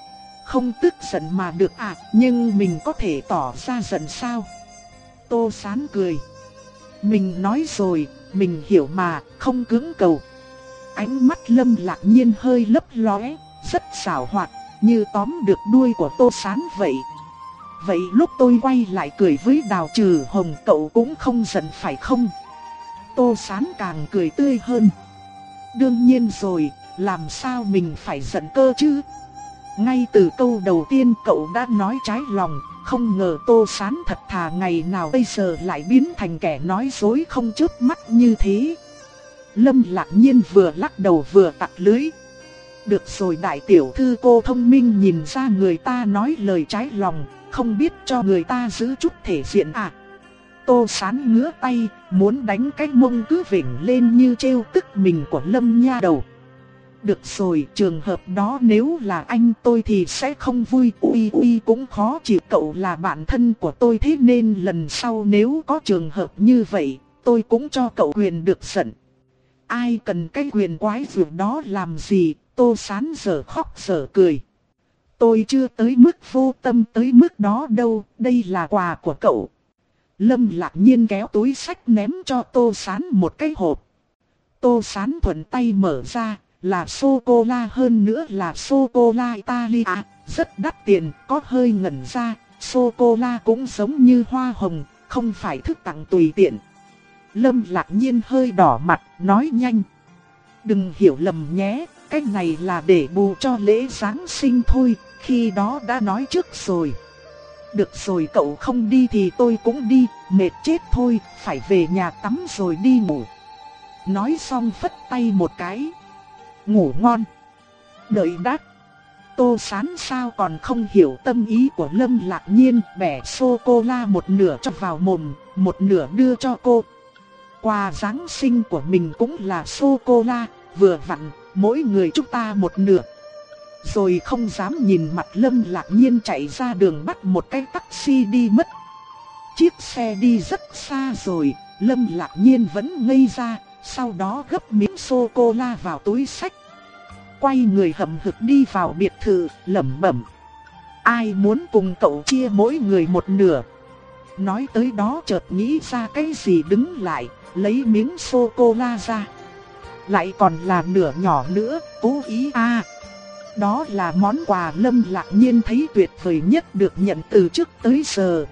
Không tức giận mà được à, nhưng mình có thể tỏ ra giận sao? Tô Sán cười. Mình nói rồi, mình hiểu mà, không cưỡng cầu. Ánh mắt Lâm Lạc Nhiên hơi lấp lóe, rất xảo hoạt, như tóm được đuôi của Tô Sán vậy. Vậy lúc tôi quay lại cười với Đào Trừ Hồng, cậu cũng không giận phải không? Tô Sán càng cười tươi hơn. Đương nhiên rồi, làm sao mình phải giận cơ chứ? Ngay từ câu đầu tiên cậu đã nói trái lòng, không ngờ Tô Sán thật thà ngày nào bây giờ lại biến thành kẻ nói dối không chớp mắt như thế. Lâm Lạc Nhiên vừa lắc đầu vừa tặc lưỡi. Được rồi đại tiểu thư, cô thông minh nhìn ra người ta nói lời trái lòng, không biết cho người ta giữ chút thể diện à? Tô Sán ngửa tay, muốn đánh cái mông cứ vểnh lên như trêu tức mình của Lâm nha đầu. Được rồi, trường hợp đó nếu là anh tôi thì sẽ không vui, uy uy cũng khó chịu, cậu là bạn thân của tôi thế nên lần sau nếu có trường hợp như vậy, tôi cũng cho cậu quyền được giận. Ai cần cái quyền quái dược đó làm gì? Tô Sán giờ khóc giờ cười. Tôi chưa tới mức vô tâm tới mức đó đâu, đây là quà của cậu. Lâm Lạc Nhiên kéo túi sách ném cho Tô Sán một cái hộp. Tô Sán thuận tay mở ra, là sô-cô-la, hơn nữa là sô-cô-la Italia, rất đắt tiền, có hơi ngẩn ra. Sô-cô-la cũng giống như hoa hồng, không phải thức tặng tùy tiện. Lâm Lạc Nhiên hơi đỏ mặt, nói nhanh. Đừng hiểu lầm nhé, cái này là để bù cho lễ Giáng sinh thôi, khi đó đã nói trước rồi. Được rồi, cậu không đi thì tôi cũng đi, mệt chết thôi, phải về nhà tắm rồi đi ngủ. Nói xong phất tay một cái. Ngủ ngon. Đợi đáp. Tô Sán sao còn không hiểu tâm ý của Lâm Lạc Nhiên, bẻ sô-cô-la một nửa cho vào mồm, một nửa đưa cho cô. Quà Giáng sinh của mình cũng là sô-cô-la, vừa vặn, mỗi người chúng ta một nửa. Rồi không dám nhìn mặt Lâm Lạc Nhiên chạy ra đường bắt một cái taxi đi mất. Chiếc xe đi rất xa rồi, Lâm Lạc Nhiên vẫn ngây ra, sau đó gấp miếng sô-cô-la vào túi xách. Quay người hậm hực đi vào biệt thự, lẩm bẩm. Ai muốn cùng cậu chia mỗi người một nửa? Nói tới đó chợt nghĩ ra cái gì đứng lại, lấy miếng sô-cô-la ra. Lại còn là nửa nhỏ nữa, cố ý à. Đó là món quà Lâm Lạc Nhiên thấy tuyệt vời nhất được nhận từ trước tới giờ.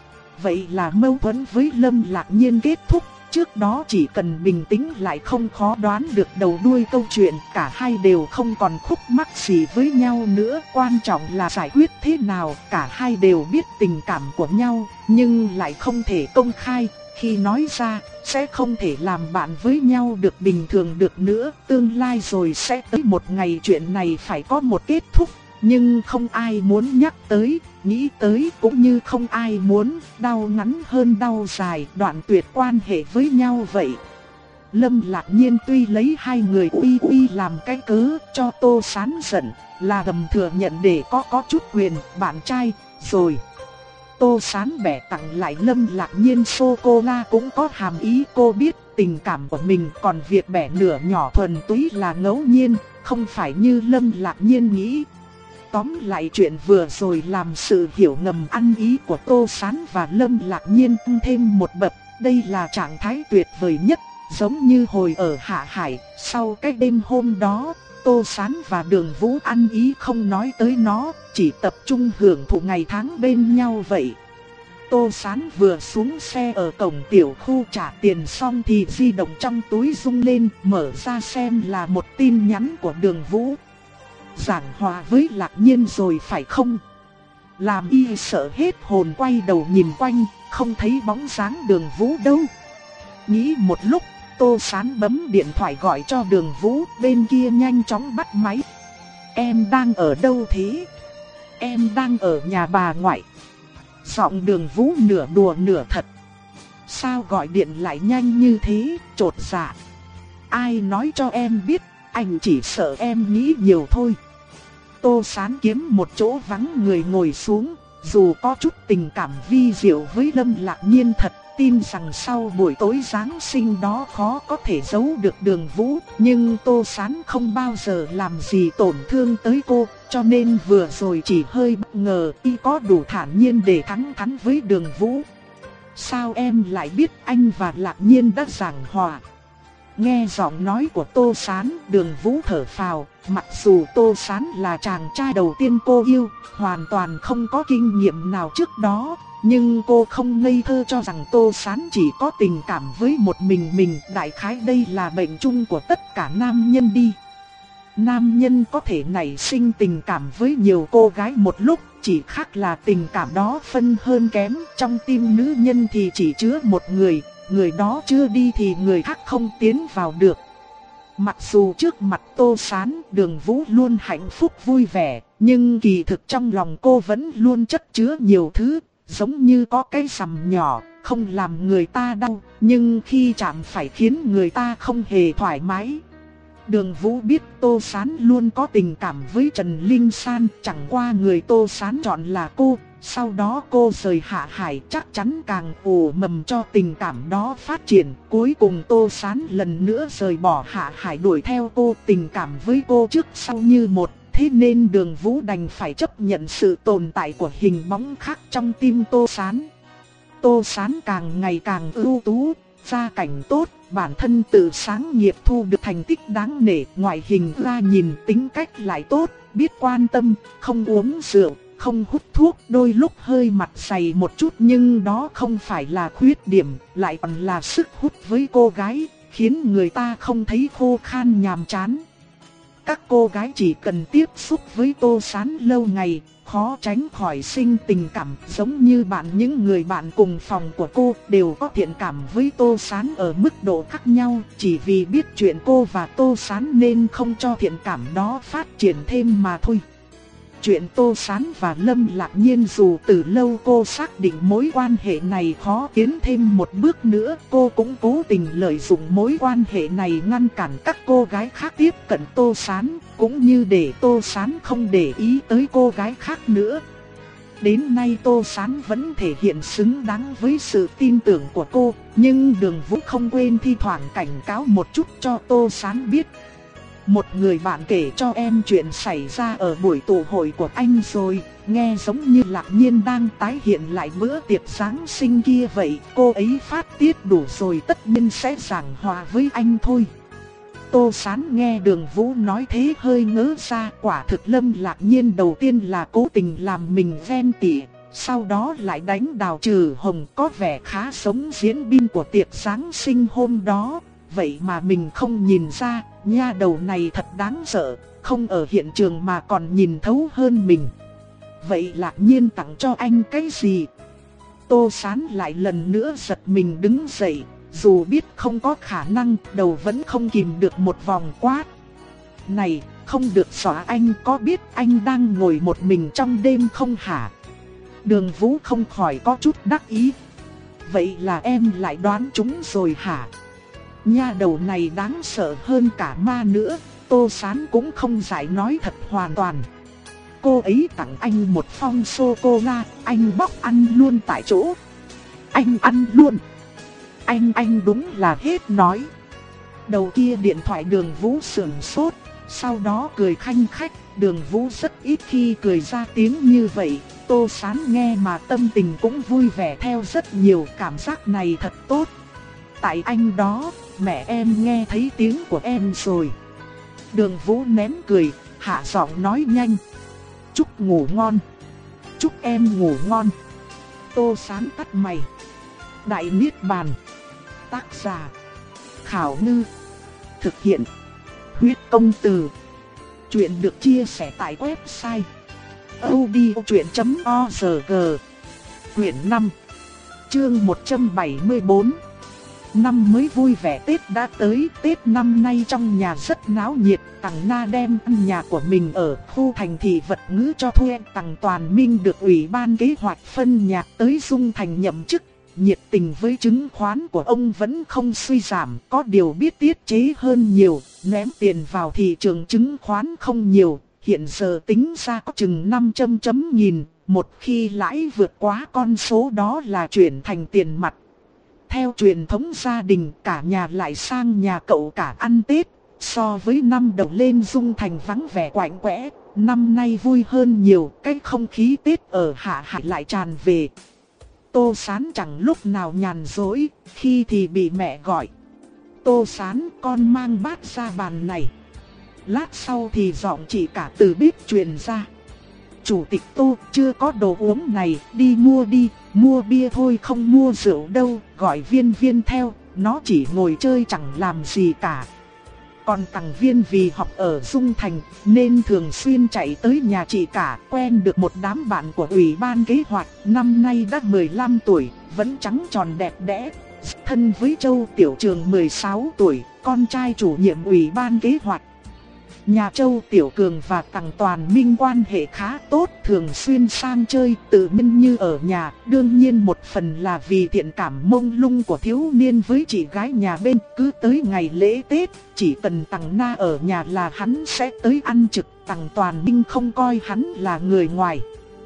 Vậy là mâu thuẫn với Lâm Lạc Nhiên kết thúc. Trước đó chỉ cần bình tĩnh lại không khó đoán được đầu đuôi câu chuyện. Cả hai đều không còn khúc mắc gì với nhau nữa. Quan trọng là giải quyết thế nào. Cả hai đều biết tình cảm của nhau, nhưng lại không thể công khai. Khi nói ra, sẽ không thể làm bạn với nhau được bình thường được nữa. Tương lai rồi sẽ tới một ngày chuyện này phải có một kết thúc. Nhưng không ai muốn nhắc tới, nghĩ tới cũng như không ai muốn, đau ngắn hơn đau dài, đoạn tuyệt quan hệ với nhau vậy. Lâm Lạc Nhiên tuy lấy hai người uy uy làm cái cớ cho Tô Sán giận, là ngầm thừa nhận để có có chút quyền bạn trai, rồi. Tô Sán bẻ tặng lại Lâm Lạc Nhiên sô-cô-la cũng có hàm ý cô biết tình cảm của mình, còn việc bẻ nửa nhỏ thuần túy là ngẫu nhiên, không phải như Lâm Lạc Nhiên nghĩ. Tóm lại chuyện vừa rồi làm sự hiểu ngầm ăn ý của Tô Sán và Lâm Lạc Nhiên tăng thêm một bậc. Đây là trạng thái tuyệt vời nhất, giống như hồi ở Hạ Hải. Sau cái đêm hôm đó, Tô Sán và Đường Vũ ăn ý không nói tới nó, chỉ tập trung hưởng thụ ngày tháng bên nhau vậy. Tô Sán vừa xuống xe ở cổng tiểu khu trả tiền xong thì di động trong túi rung lên, mở ra xem là một tin nhắn của Đường Vũ. Giảng hòa với Lạc Nhiên rồi phải không? Làm y sợ hết hồn, quay đầu nhìn quanh, không thấy bóng dáng Đường Vũ đâu. Nghĩ một lúc, Tô Sán bấm điện thoại gọi cho Đường Vũ, bên kia nhanh chóng bắt máy. Em đang ở đâu thế? Em đang ở nhà bà ngoại. Giọng Đường Vũ nửa đùa nửa thật. Sao gọi điện lại nhanh như thế, chột dạ. Ai nói cho em biết, anh chỉ sợ em nghĩ nhiều thôi. Tô Sán kiếm một chỗ vắng người ngồi xuống, dù có chút tình cảm vi diệu với Lâm Lạc Nhiên thật, tin rằng sau buổi tối Giáng sinh đó khó có thể giấu được Đường Vũ, nhưng Tô Sán không bao giờ làm gì tổn thương tới cô, cho nên vừa rồi chỉ hơi bất ngờ y có đủ thản nhiên để thắng thắng với Đường Vũ. Sao em lại biết anh và Lạc Nhiên đã giảng hòa? Nghe giọng nói của Tô Sán, Đường Vũ thở phào, mặc dù Tô Sán là chàng trai đầu tiên cô yêu, hoàn toàn không có kinh nghiệm nào trước đó, nhưng cô không ngây thơ cho rằng Tô Sán chỉ có tình cảm với một mình mình, đại khái đây là bệnh chung của tất cả nam nhân đi. Nam nhân có thể nảy sinh tình cảm với nhiều cô gái một lúc, chỉ khác là tình cảm đó phân hơn kém, trong tim nữ nhân thì chỉ chứa một người, người đó chưa đi thì người khác không tiến vào được. Mặc dù trước mặt Tô Sán, Đường Vũ luôn hạnh phúc vui vẻ, nhưng kỳ thực trong lòng cô vẫn luôn chất chứa nhiều thứ, giống như có cái rằm nhỏ, không làm người ta đau, nhưng khi chạm phải khiến người ta không hề thoải mái. Đường Vũ biết Tô Sán luôn có tình cảm với Trần Linh San, chẳng qua người Tô Sán chọn là cô, sau đó cô rời Hạ Hải chắc chắn càng ủ mầm cho tình cảm đó phát triển. Cuối cùng Tô Sán lần nữa rời bỏ Hạ Hải đuổi theo cô, tình cảm với cô trước sau như một, thế nên Đường Vũ đành phải chấp nhận sự tồn tại của hình bóng khác trong tim Tô Sán. Tô Sán càng ngày càng ưu tú, gia cảnh tốt, bản thân tự sáng nghiệp thu được thành tích đáng nể, ngoại hình ra nhìn tính cách lại tốt, biết quan tâm, không uống rượu, không hút thuốc, đôi lúc hơi mặt dày một chút nhưng đó không phải là khuyết điểm, lại còn là sức hút với cô gái, khiến người ta không thấy khô khan nhàm chán. Các cô gái chỉ cần tiếp xúc với Tô Sán lâu ngày, khó tránh khỏi sinh tình cảm, giống như bạn những người bạn cùng phòng của cô đều có thiện cảm với Tô Sán ở mức độ khác nhau, chỉ vì biết chuyện cô và Tô Sán nên không cho thiện cảm đó phát triển thêm mà thôi. Chuyện Tô Sán và Lâm Lạc Nhiên dù từ lâu cô xác định mối quan hệ này khó tiến thêm một bước nữa, cô cũng cố tình lợi dụng mối quan hệ này ngăn cản các cô gái khác tiếp cận Tô Sán, cũng như để Tô Sán không để ý tới cô gái khác nữa. Đến nay Tô Sán vẫn thể hiện xứng đáng với sự tin tưởng của cô, nhưng Đường Vũ không quên thi thoảng cảnh cáo một chút cho Tô Sán biết. Một người bạn kể cho em chuyện xảy ra ở buổi tụ hội của anh rồi, nghe giống như Lạc Nhiên đang tái hiện lại bữa tiệc Giáng sinh kia vậy, cô ấy phát tiết đủ rồi tất nhiên sẽ giảng hòa với anh thôi. Tô Sán nghe Đường Vũ nói thế hơi ngớ ra, quả thực Lâm Lạc Nhiên đầu tiên là cố tình làm mình ghen tị, sau đó lại đánh Đào Trừ Hồng, có vẻ khá giống diễn viên của tiệc Giáng sinh hôm đó. Vậy mà mình không nhìn ra, nha đầu này thật đáng sợ, không ở hiện trường mà còn nhìn thấu hơn mình. Vậy Lạc Nhiên tặng cho anh cái gì? Tô Sán lại lần nữa giật mình đứng dậy, dù biết không có khả năng, đầu vẫn không kìm được một vòng quát. Này, không được xóa, anh có biết anh đang ngồi một mình trong đêm không hả? Đường Vũ không khỏi có chút đắc ý. Vậy là em lại đoán trúng rồi hả? Nha đầu này đáng sợ hơn cả ma nữa, Tô Sán cũng không giải nói thật hoàn toàn. Cô ấy tặng anh một phong sô-cô-la, anh bóc ăn luôn tại chỗ. Anh ăn luôn. Anh anh đúng là hết nói. Đầu kia điện thoại Đường Vũ sườn sốt, sau đó cười khanh khách. Đường Vũ rất ít khi cười ra tiếng như vậy, Tô Sán nghe mà tâm tình cũng vui vẻ theo rất nhiều, cảm giác này thật tốt. Tại anh đó, mẹ em nghe thấy tiếng của em rồi. Đường Vũ nén cười, hạ giọng nói nhanh. Chúc ngủ ngon. Chúc em ngủ ngon. Tô Sán tắt mày. Đại Niết Bàn. Tác giả Khảo Ngư. Thực hiện Huyết Công Từ. Chuyện được chia sẻ tại website audiochuyện chấm org. Quyển năm, chương một trăm bảy mươi bốn. Năm mới vui vẻ Tết đã tới. Tết năm nay trong nhà rất náo nhiệt. Tằng Na đem căn nhà của mình ở khu thành thị vật ngữ cho thuê. Tằng Toàn Minh được ủy ban kế hoạch phân nhạc tới Dung Thành nhậm chức. Nhiệt tình với chứng khoán của ông vẫn không suy giảm, có điều biết tiết chế hơn nhiều, ném tiền vào thị trường chứng khoán không nhiều, hiện giờ tính ra có chừng năm trăm chấm nghìn, một khi lãi vượt quá con số đó là chuyển thành tiền mặt. Theo truyền thống gia đình, cả nhà lại sang nhà cậu cả ăn Tết, so với năm đầu lên Dung Thành vắng vẻ quạnh quẽ, năm nay vui hơn nhiều, cái không khí Tết ở Hạ Hải lại tràn về. Tô Sán chẳng lúc nào nhàn rỗi, khi thì bị mẹ gọi. Tô Sán, con mang bát ra bàn này. Lát sau thì giọng chị cả từ bếp truyền ra. Chủ tịch Tô, chưa có đồ uống này, đi mua đi, mua bia thôi không mua rượu đâu, gọi Viên Viên theo, nó chỉ ngồi chơi chẳng làm gì cả. Còn Tằng Viên vì học ở Dung Thành nên thường xuyên chạy tới nhà chị cả, quen được một đám bạn của ủy ban kế hoạch, năm nay đã mười lăm tuổi, vẫn trắng tròn đẹp đẽ. Thân với Châu Tiểu Trường mười sáu tuổi, con trai chủ nhiệm ủy ban kế hoạch. Nhà Châu Tiểu Cường và Tằng Toàn Minh quan hệ khá tốt, thường xuyên sang chơi, tự nhiên như ở nhà. Đương nhiên một phần là vì thiện cảm mông lung của thiếu niên với chị gái nhà bên. Cứ tới ngày lễ Tết, chỉ cần Tằng Na ở nhà là hắn sẽ tới ăn trực. Tằng Toàn Minh không coi hắn là người ngoài.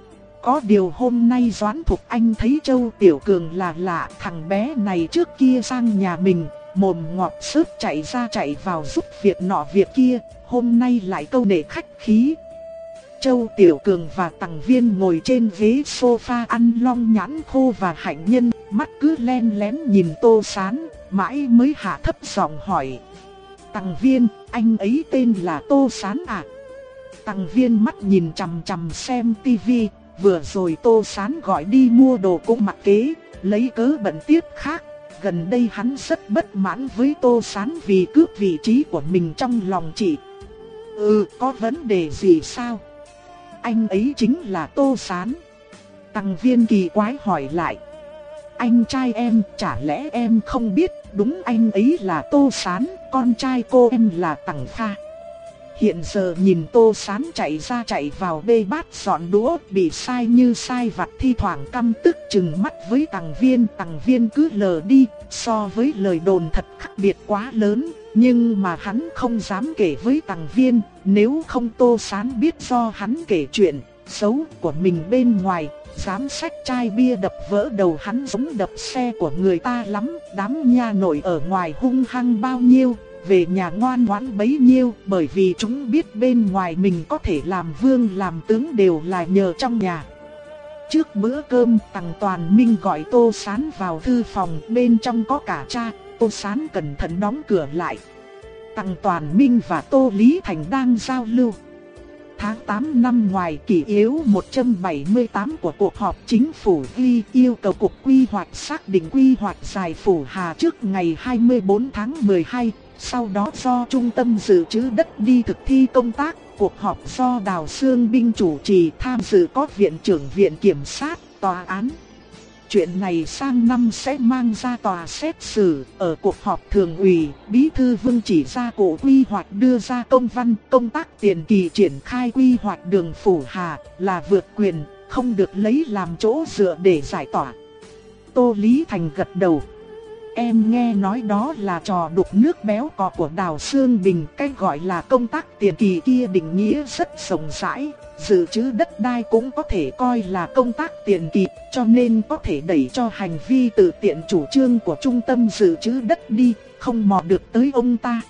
Có điều hôm nay Doãn Thục Anh thấy Châu Tiểu Cường là lạ, thằng bé này trước kia sang nhà mình, mồm ngọt sớt chạy ra chạy vào giúp việc nọ việc kia, hôm nay lại câu nệ khách khí. Châu Tiểu Cường và Tằng Viên ngồi trên ghế sofa ăn long nhãn khô và hạnh nhân, mắt cứ len lén nhìn Tô Sán, mãi mới hạ thấp giọng hỏi. Tằng Viên, anh ấy tên là Tô Sán à? Tằng Viên mắt nhìn chằm chằm xem tivi, vừa rồi Tô Sán gọi đi mua đồ cũng mặc kế, lấy cớ bận tiếp khác. Gần đây hắn rất bất mãn với Tô Sán vì cướp vị trí của mình trong lòng chị. Ừ, có vấn đề gì sao? Anh ấy chính là Tô Sán. Tằng Viên kỳ quái hỏi lại. Anh trai em, chả lẽ em không biết, đúng anh ấy là Tô Sán, con trai cô em là Tằng Kha. Hiện giờ nhìn Tô Sán chạy ra chạy vào bê bát dọn đũa, bị sai như sai vặt, thi thoảng căm tức chừng mắt với Tằng Viên. Tằng Viên cứ lờ đi, so với lời đồn thật khác biệt quá lớn. Nhưng mà hắn không dám kể với Tằng Viên, nếu không Tô Sán biết do hắn kể chuyện xấu của mình bên ngoài, dám xách chai bia đập vỡ đầu hắn giống đập xe của người ta lắm. Đám nha nội ở ngoài hung hăng bao nhiêu, về nhà ngoan ngoãn bấy nhiêu, bởi vì chúng biết bên ngoài mình có thể làm vương làm tướng đều là nhờ trong nhà. Trước bữa cơm, Tằng Toàn Minh gọi Tô Sán vào thư phòng, bên trong có cả cha. Tô Sán cẩn thận đóng cửa lại. Tằng Toàn Minh và Tô Lý Thành đang giao lưu. Tháng tám năm ngoài, kỷ yếu một trăm bảy mươi tám của cuộc họp chính phủ ghi yêu cầu Cục Quy hoạch xác định quy hoạch giải Phủ Hà trước ngày hai mươi tư tháng mười hai. Sau đó do Trung tâm Dự trữ đất đi thực thi công tác. Cuộc họp do Đào Xương Binh chủ trì, tham dự có Viện trưởng Viện Kiểm sát, Tòa án. Chuyện này sang năm sẽ mang ra tòa xét xử. Ở cuộc họp thường ủy, Bí thư Vương chỉ ra Bộ Quy hoạch đưa ra công văn công tác tiền kỳ triển khai quy hoạch đường Phủ Hà là vượt quyền, không được lấy làm chỗ dựa để giải tỏa. Tô Lý Thành gật đầu. Em nghe nói đó là trò đục nước béo cò của Đào Xương Bình. Cái gọi là công tác tiền kỳ kia định nghĩa rất rộng rãi. Dự trữ đất đai cũng có thể coi là công tác tiền kỳ, cho nên có thể đẩy cho hành vi tự tiện chủ trương của Trung tâm Dự trữ đất đi, không mò được tới ông ta.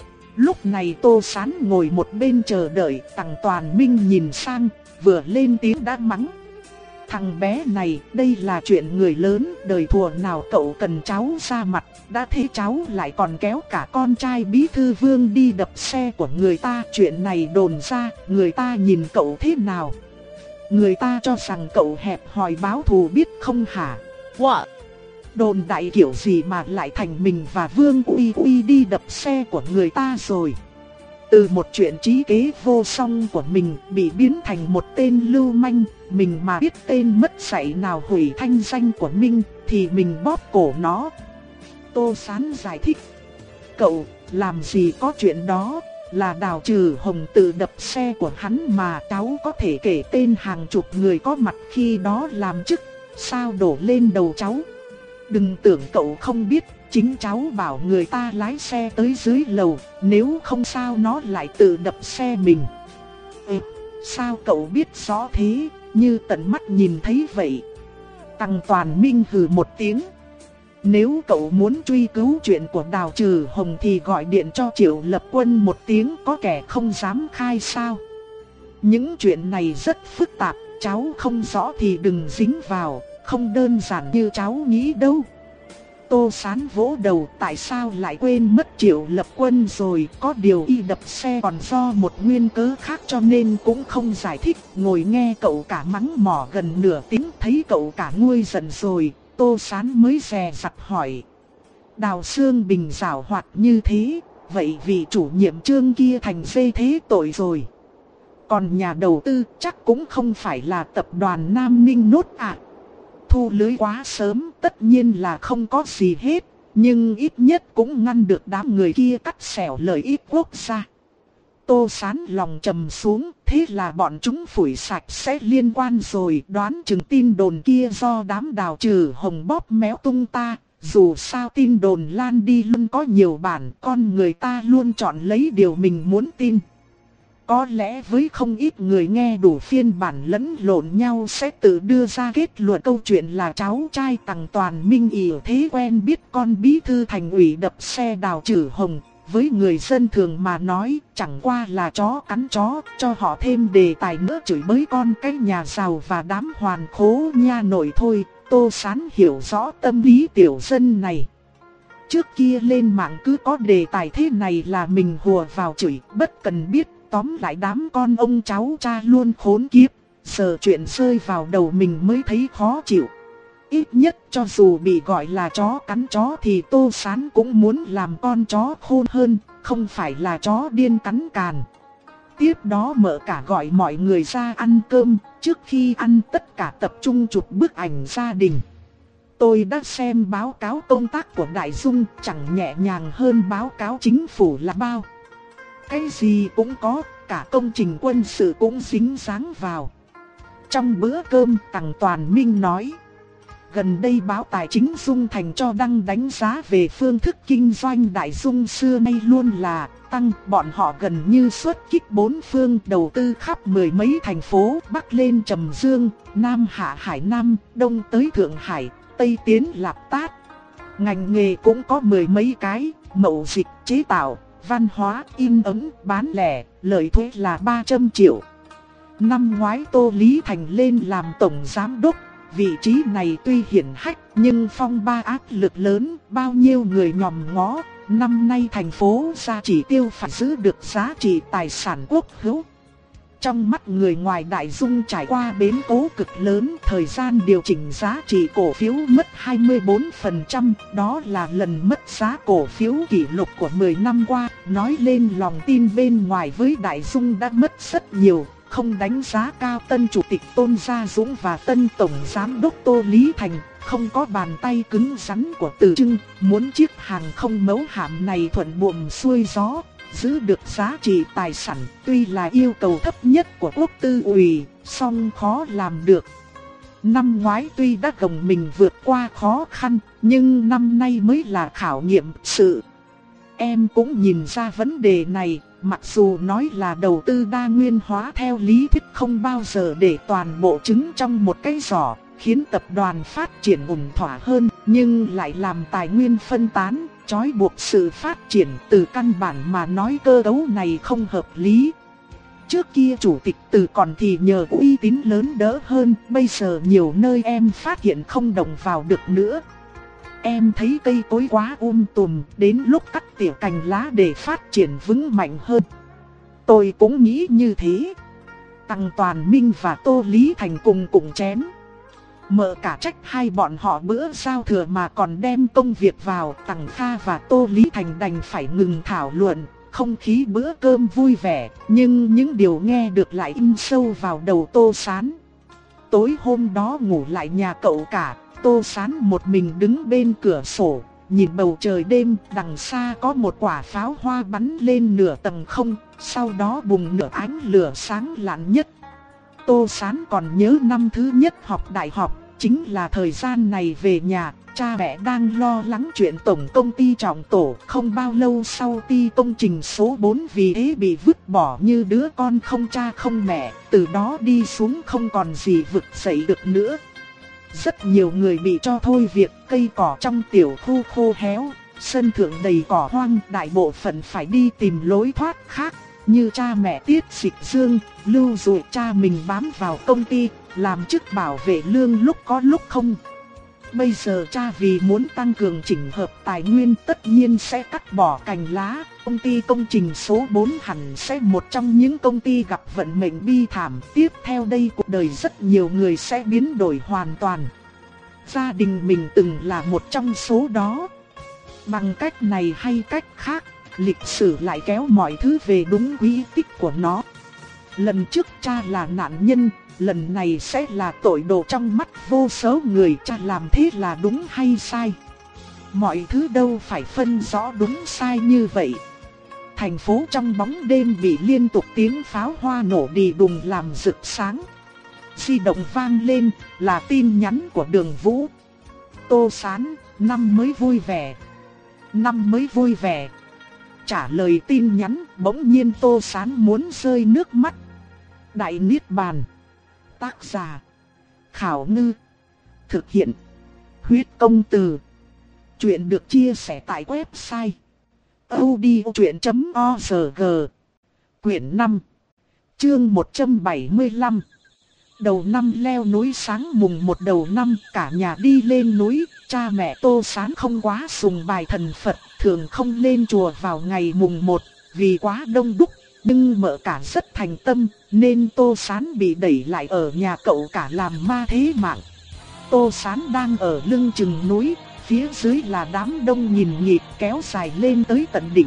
Lúc này Tô Sán ngồi một bên chờ đợi. Tằng Toàn Minh nhìn sang, vừa lên tiếng đã mắng. Thằng bé này, đây là chuyện người lớn, đời thùa nào cậu cần cháu ra mặt, đã thế cháu lại còn kéo cả con trai Bí thư Vương đi đập xe của người ta. Chuyện này đồn ra, người ta nhìn cậu thế nào? Người ta cho rằng cậu hẹp hòi báo thù biết không hả? What? Đồn đại kiểu gì mà lại thành mình và Vương Uy Uy đi đập xe của người ta rồi? Từ một chuyện trí kế vô song của mình bị biến thành một tên lưu manh, mình mà biết tên mất dạy nào hủy thanh danh của mình thì mình bóp cổ nó. Tô Sán giải thích. Cậu, làm gì có chuyện đó, là Đào Trừ Hồng tự đập xe của hắn mà. Cháu có thể kể tên hàng chục người có mặt khi đó làm chức, sao đổ lên đầu cháu? Đừng tưởng cậu không biết, chính cháu bảo người ta lái xe tới dưới lầu, nếu không sao nó lại tự đập xe mình. Ê, sao cậu biết rõ thế, như tận mắt nhìn thấy vậy? Tằng Toàn Minh hừ một tiếng. Nếu cậu muốn truy cứu chuyện của Đào Trừ Hồng thì gọi điện cho Triệu Lập Quân một tiếng, có kẻ không dám khai sao? Những chuyện này rất phức tạp, cháu không rõ thì đừng dính vào, không đơn giản như cháu nghĩ đâu. Tô Sán vỗ đầu, tại sao lại quên mất Triệu Lập Quân rồi, có điều y đập xe còn do một nguyên cớ khác cho nên cũng không giải thích. Ngồi nghe cậu cả mắng mỏ gần nửa tiếng, thấy cậu cả nguôi giận rồi, Tô Sán mới dè dặt hỏi. Đào Sương Bình giảo hoạt như thế, vậy vị chủ nhiệm Trương kia thành dê thế tội rồi. Còn nhà đầu tư chắc cũng không phải là tập đoàn Nam Ninh Nốt à. Thu lưới quá sớm tất nhiên là không có gì hết, nhưng ít nhất cũng ngăn được đám người kia cắt xẻo lợi ích quốc gia. Tô Sán lòng trầm xuống, thế là bọn chúng phủi sạch sẽ liên quan rồi, đoán chừng tin đồn kia do đám Đào Trừ Hồng bóp méo tung ta. Dù sao tin đồn lan đi luôn có nhiều bản, con người ta luôn chọn lấy điều mình muốn tin. Có lẽ với không ít người nghe đủ phiên bản lẫn lộn nhau sẽ tự đưa ra kết luận câu chuyện là cháu trai Tằng Toàn Minh ỷ thế quen biết con bí thư thành ủy đập xe Đào Trừ Hồng. Với người dân thường mà nói chẳng qua là chó cắn chó, cho họ thêm đề tài nữa chửi bới con cái nhà giàu và đám hoàn khố nha nội thôi. Tô Sán hiểu rõ tâm lý tiểu dân này. Trước kia lên mạng cứ có đề tài thế này là mình hùa vào chửi, bất cần biết. Tóm lại đám con ông cháu cha luôn khốn kiếp, giờ chuyện rơi vào đầu mình mới thấy khó chịu. Ít nhất cho dù bị gọi là chó cắn chó thì Tô Sán cũng muốn làm con chó khôn hơn, không phải là chó điên cắn càn. Tiếp đó mợ cả gọi mọi người ra ăn cơm, trước khi ăn tất cả tập trung chụp bức ảnh gia đình. Tôi đã xem báo cáo công tác của Đại Dung, chẳng nhẹ nhàng hơn báo cáo chính phủ là bao. Cái gì cũng có, cả công trình quân sự cũng dính dáng vào. Trong bữa cơm, Tằng Toàn Minh nói, gần đây báo Tài chính Dung Thành cho đăng đánh giá về phương thức kinh doanh Đại Dung xưa nay luôn là tăng. Bọn họ gần như xuất kích bốn phương, đầu tư khắp mười mấy thành phố, Bắc lên Trầm Dương, Nam hạ Hải Nam, Đông tới Thượng Hải, Tây tiến Lạp Tát. Ngành nghề cũng có mười mấy cái, mậu dịch, chế tạo, văn hóa, in ấn, bán lẻ, lợi thuế là ba trăm triệu. Năm ngoái Tô Lý Thành lên làm tổng giám đốc, vị trí này tuy hiển hách nhưng phong ba áp lực lớn, bao nhiêu người nhòm ngó. Năm nay thành phố ra chỉ tiêu phải giữ được giá trị tài sản quốc hữu. Trong mắt người ngoài Đại Dung trải qua biến cố cực lớn, thời gian điều chỉnh giá trị cổ phiếu mất hai mươi tư phần trăm, đó là lần mất giá cổ phiếu kỷ lục của mười năm qua, nói lên lòng tin bên ngoài với Đại Dung đã mất rất nhiều, không đánh giá cao tân chủ tịch Tôn Gia Dũng và tân tổng giám đốc Tô Lý Thành, không có bàn tay cứng rắn của Từ Trưng, muốn chiếc hàng không mẫu hạm này thuận buồm xuôi gió. Giữ được giá trị tài sản tuy là yêu cầu thấp nhất của quốc tư ủy, song khó làm được. Năm ngoái tuy đã gồng mình vượt qua khó khăn, nhưng năm nay mới là khảo nghiệm sự. Em cũng nhìn ra vấn đề này, mặc dù nói là đầu tư đa nguyên hóa theo lý thuyết không bao giờ để toàn bộ trứng trong một cái giỏ, khiến tập đoàn phát triển ổn thỏa hơn, nhưng lại làm tài nguyên phân tán, trói buộc sự phát triển. Từ căn bản mà nói cơ cấu này không hợp lý. Trước kia chủ tịch Từ còn thì nhờ uy tín lớn đỡ hơn, bây giờ nhiều nơi em phát hiện không đồng vào được nữa. Em thấy cây cối quá um tùm, đến lúc cắt tỉa cành lá để phát triển vững mạnh hơn. Tôi cũng nghĩ như thế. Tằng Toàn Minh và Tô Lý Thành cùng cùng chén. Mợ cả trách hai bọn họ bữa giao thừa mà còn đem công việc vào. Tằng Kha và Tô Lý Thành đành phải ngừng thảo luận. Không khí bữa cơm vui vẻ, nhưng những điều nghe được lại in sâu vào đầu Tô Sán. Tối hôm đó ngủ lại nhà cậu cả, Tô Sán một mình đứng bên cửa sổ, nhìn bầu trời đêm. Đằng xa có một quả pháo hoa bắn lên nửa tầng không, sau đó bùng nửa ánh lửa sáng lạn nhất. Tô Sán còn nhớ năm thứ nhất học đại học, chính là thời gian này về nhà, cha mẹ đang lo lắng chuyện tổng công ty trọng tổ. Không bao lâu sau ty công trình số bốn vì thế bị vứt bỏ như đứa con không cha không mẹ, từ đó đi xuống không còn gì vực dậy được nữa. Rất nhiều người bị cho thôi việc, cây cỏ trong tiểu khu khô héo, sân thượng đầy cỏ hoang, đại bộ phận phải đi tìm lối thoát khác. như cha mẹ Tiết Dịch Dương, Lưu Dụ cha mình bám vào công ty, làm chức bảo vệ lương lúc có lúc không. Bây giờ cha vì muốn tăng cường chỉnh hợp tài nguyên tất nhiên sẽ cắt bỏ cành lá, công ty công trình số bốn hẳn sẽ một trong những công ty gặp vận mệnh bi thảm. Tiếp theo đây cuộc đời rất nhiều người sẽ biến đổi hoàn toàn. Gia đình mình từng là một trong số đó. Bằng cách này hay cách khác, lịch sử lại kéo mọi thứ về đúng quỹ tích của nó. Lần trước cha là nạn nhân, lần này sẽ là tội đồ trong mắt vô số người. Cha làm thế là đúng hay sai? Mọi thứ đâu phải phân rõ đúng sai như vậy. Thành phố trong bóng đêm bị liên tục tiếng pháo hoa nổ đì đùng làm rực sáng. Di động vang lên là tin nhắn của Đường Vũ. Tô Sán, năm mới vui vẻ. Năm mới vui vẻ. Trả lời tin nhắn, bỗng nhiên Tô Sán muốn rơi nước mắt. Đại Niết Bàn. Tác giả Khảo Ngư. Thực hiện Huyết Công Từ. Chuyện được chia sẻ tại website audiochuyện chấm org. Quyển năm, chương một trăm bảy mươi lăm. Đầu năm leo núi. Sáng mùng một đầu năm, cả nhà đi lên núi. Cha mẹ Tô Sán không quá sùng bài thần Phật, thường không lên chùa vào ngày mùng một vì quá đông đúc. Nhưng mợ cả rất thành tâm, nên Tô Sán bị đẩy lại ở nhà cậu cả làm ma thế mạng. Tô Sán đang ở lưng chừng núi, phía dưới là đám đông nhìn nhịp kéo dài lên tới tận đỉnh.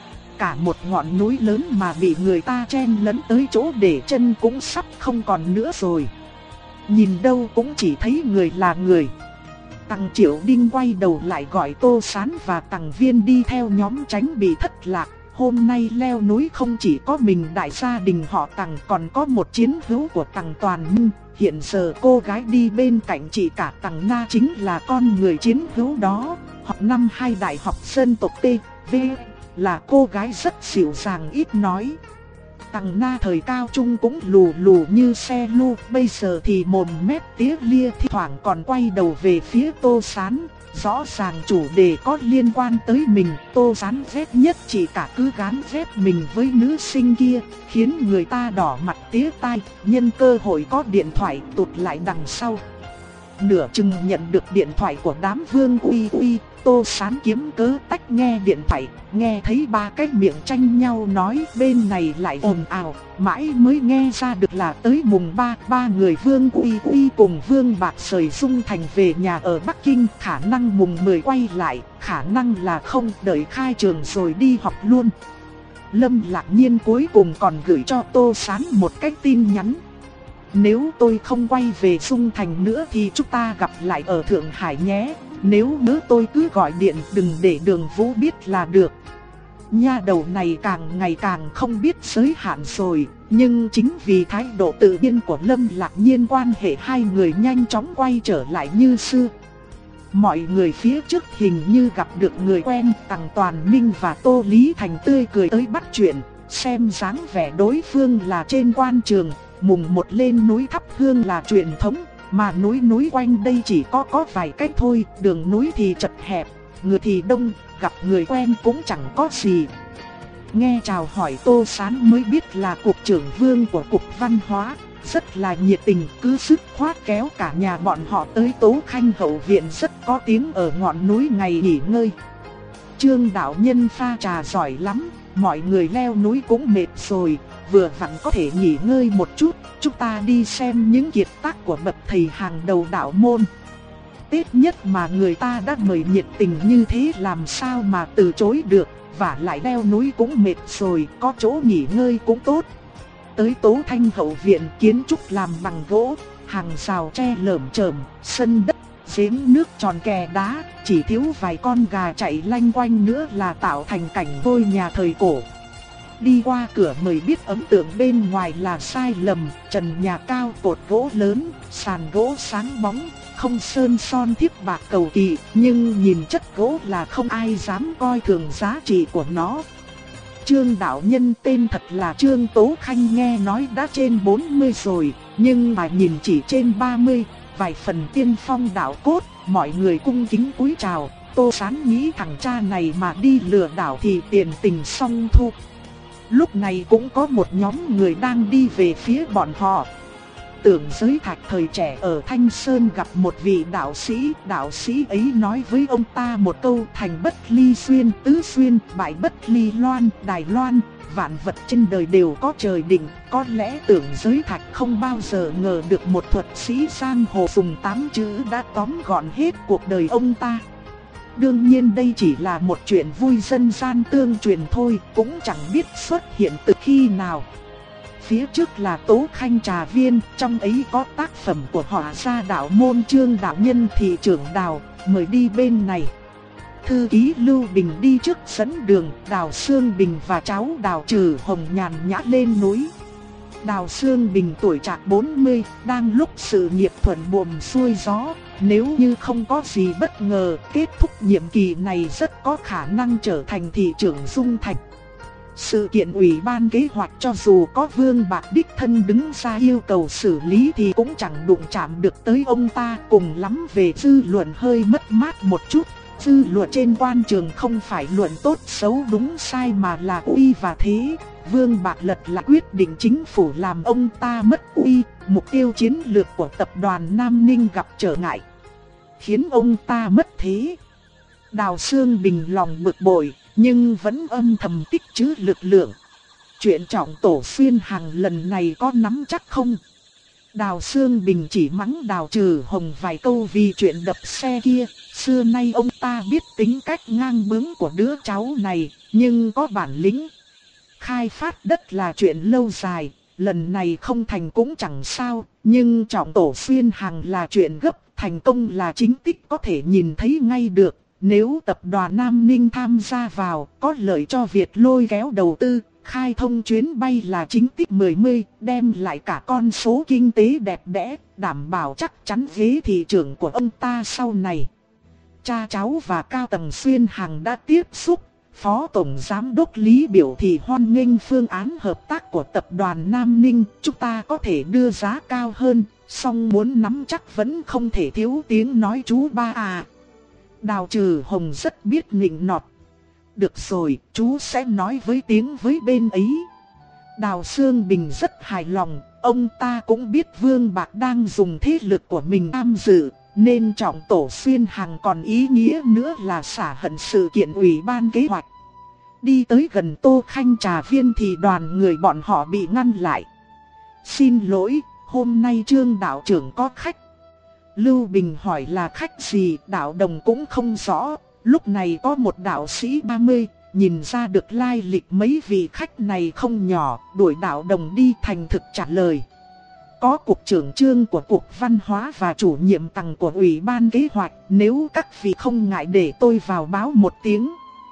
Cả một ngọn núi lớn mà bị người ta chen lấn tới chỗ để chân cũng sắp không còn nữa rồi. Nhìn đâu cũng chỉ thấy người là người. Tằng Triệu Đinh quay đầu lại gọi Tô Sán và Tằng Viên đi theo nhóm tránh bị thất lạc. Hôm nay leo núi không chỉ có mình đại gia đình họ Tằng, còn có một chiến hữu của Tằng Toàn Minh. Hiện giờ cô gái đi bên cạnh chị cả Tằng Na chính là con người chiến hữu đó. Học năm hai đại học dân tộc T, V, là cô gái rất dịu dàng ít nói. Tằng Na thời cao trung cũng lù lù như xe lu, bây giờ thì mồm mép tía lia, thi thoảng còn quay đầu về phía Tô Sán. Rõ ràng chủ đề có liên quan tới mình. Tô Sán ghét nhất chỉ cả cứ gán ghét mình với nữ sinh kia, khiến người ta đỏ mặt tía tai. Nhân cơ hội có điện thoại tụt lại đằng sau. Nửa chừng nhận được điện thoại của đám Vương Uy Uy, Tô Sán kiếm cớ tách nghe điện thoại. Nghe thấy ba cái miệng tranh nhau nói, bên này lại ồn ào. Mãi mới nghe ra được là tới mùng ba, ba người Vương Uy Uy cùng Vương Bạc Sời Dung Thành về nhà ở Bắc Kinh. Khả năng mùng mười quay lại, khả năng là không, đợi khai trường rồi đi học luôn. Lâm Lạc Nhiên cuối cùng còn gửi cho Tô Sán một cái tin nhắn. Nếu tôi không quay về Dung Thành nữa thì chúng ta gặp lại ở Thượng Hải nhé. Nếu nữa tôi cứ gọi điện, đừng để Đường Vũ biết là được. Nha đầu này càng ngày càng không biết giới hạn rồi. Nhưng chính vì thái độ tự nhiên của Lâm Lạc Nhiên, quan hệ hai người nhanh chóng quay trở lại như xưa. Mọi người phía trước hình như gặp được người quen. Tằng Toàn Minh và Tô Lý Thành tươi cười tới bắt chuyện. Xem dáng vẻ đối phương là trên quan trường. Mùng một lên núi thắp hương là truyền thống, mà núi núi quanh đây chỉ có có vài cách thôi. Đường núi thì chật hẹp, người thì đông, gặp người quen cũng chẳng có gì. Nghe chào hỏi Tô Sán mới biết là cục trưởng Vương của cục văn hóa, rất là nhiệt tình, cứ dứt khoát kéo cả nhà bọn họ tới Tố Khanh hậu viện rất có tiếng ở ngọn núi ngày nghỉ ngơi. Trương đạo nhân pha trà giỏi lắm, mọi người leo núi cũng mệt rồi, vừa vặn có thể nghỉ ngơi một chút. Chúng ta đi xem những kiệt tác của bậc thầy hàng đầu đạo môn. Tết nhất mà người ta đã mời nhiệt tình như thế, làm sao mà từ chối được. Và lại leo núi cũng mệt rồi, có chỗ nghỉ ngơi cũng tốt. Tới Tố Thanh hậu viện, kiến trúc làm bằng gỗ, hàng rào tre lởm chởm, sân đất, giếng nước tròn kè đá, chỉ thiếu vài con gà chạy lanh quanh nữa là tạo thành cảnh ngôi nhà thời cổ. Đi qua cửa mới biết ấn tượng bên ngoài là sai lầm, trần nhà cao, cột gỗ lớn, sàn gỗ sáng bóng, không sơn son thiếp bạc cầu kỳ, nhưng nhìn chất gỗ là không ai dám coi thường giá trị của nó. Trương đạo nhân tên thật là Trương Tố Khanh, nghe nói đã trên bốn mươi rồi, nhưng mà nhìn chỉ trên ba mươi, vài phần tiên phong đạo cốt, mọi người cung kính cúi chào. Tô Sán nghĩ thằng cha này mà đi lừa đảo thì tiền tình song thu. Lúc này cũng có một nhóm người đang đi về phía bọn họ. Tưởng Giới Thạch thời trẻ ở Thanh Sơn gặp một vị đạo sĩ, đạo sĩ ấy nói với ông ta một câu: thành bất ly xuyên, tứ xuyên, bại bất ly loan, Đài Loan, vạn vật trên đời đều có trời định. Có lẽ Tưởng Giới Thạch không bao giờ ngờ được một thuật sĩ giang hồ dùng tám chữ đã tóm gọn hết cuộc đời ông ta. Đương nhiên đây chỉ là một chuyện vui dân gian tương truyền thôi, cũng chẳng biết xuất hiện từ khi nào. Phía trước là Tố Khanh Trà Viên, trong ấy có tác phẩm của họa gia đạo môn Trương đạo nhân thị trưởng Đào, mời đi bên này. Thư ký Lưu Bình đi trước dẫn đường, Đào Sương Bình và cháu Đào Trừ Hồng nhàn nhã lên núi. Đào Sương Bình tuổi trạc bốn mươi, đang lúc sự nghiệp thuận buồm xuôi gió, nếu như không có gì bất ngờ, kết thúc nhiệm kỳ này rất có khả năng trở thành thị trưởng Dung Thành. Sự kiện ủy ban kế hoạch cho dù có Vương Bạc đích thân đứng ra yêu cầu xử lý thì cũng chẳng đụng chạm được tới ông ta, cùng lắm về dư luận hơi mất mát một chút. Dư luận trên quan trường không phải luận tốt xấu đúng sai mà là uy và thế. Vương Bạc lật lại quyết định chính phủ làm ông ta mất uy, mục tiêu chiến lược của tập đoàn Nam Ninh gặp trở ngại, khiến ông ta mất thế. Đào Sương Bình lòng bực bội, nhưng vẫn âm thầm tích trữ lực lượng. Chuyện Trọng Tổ Xuyên Hằng lần này có nắm chắc không? Đào Sương Bình chỉ mắng Đào Trừ Hồng vài câu vì chuyện đập xe kia. Xưa nay ông ta biết tính cách ngang bướng của đứa cháu này, nhưng có bản lĩnh. Khai phát đất là chuyện lâu dài, lần này không thành cũng chẳng sao, nhưng Trọng Tổ Xuyên Hằng là chuyện gấp, thành công là chính tích có thể nhìn thấy ngay được. Nếu tập đoàn Nam Ninh tham gia vào, có lợi cho việc lôi kéo đầu tư, khai thông chuyến bay là chính tích mười mươi, đem lại cả con số kinh tế đẹp đẽ, đảm bảo chắc chắn ghế thị trưởng của ông ta sau này. Cha cháu và cao tầng Xuyên Hằng đã tiếp xúc, Phó Tổng Giám đốc Lý biểu thị hoan nghênh phương án hợp tác của tập đoàn Nam Ninh, chúng ta có thể đưa giá cao hơn, song muốn nắm chắc vẫn không thể thiếu tiếng nói chú ba à. Đào Trừ Hồng rất biết nịnh nọt. Được rồi, chú sẽ nói với tiếng với bên ấy. Đào Sương Bình rất hài lòng, ông ta cũng biết Vương Bạc đang dùng thế lực của mình tham dự, nên Trọng Tổ Xuyên Hằng còn ý nghĩa nữa là xả hận sự kiện ủy ban kế hoạch. Đi tới gần Tô Khanh Trà Viên thì đoàn người bọn họ bị ngăn lại. Xin lỗi, hôm nay Trương đạo trưởng có khách. Lưu Bình hỏi là khách gì, đạo đồng cũng không rõ. Lúc này có một đạo sĩ ba mươi, nhìn ra được lai lịch mấy vị khách này không nhỏ, đuổi đạo đồng đi thành thực trả lời. Có cục trưởng Trương của Cục Văn hóa và chủ nhiệm tầng của Ủy ban Kế hoạch, nếu các vị không ngại để tôi vào báo một tiếng.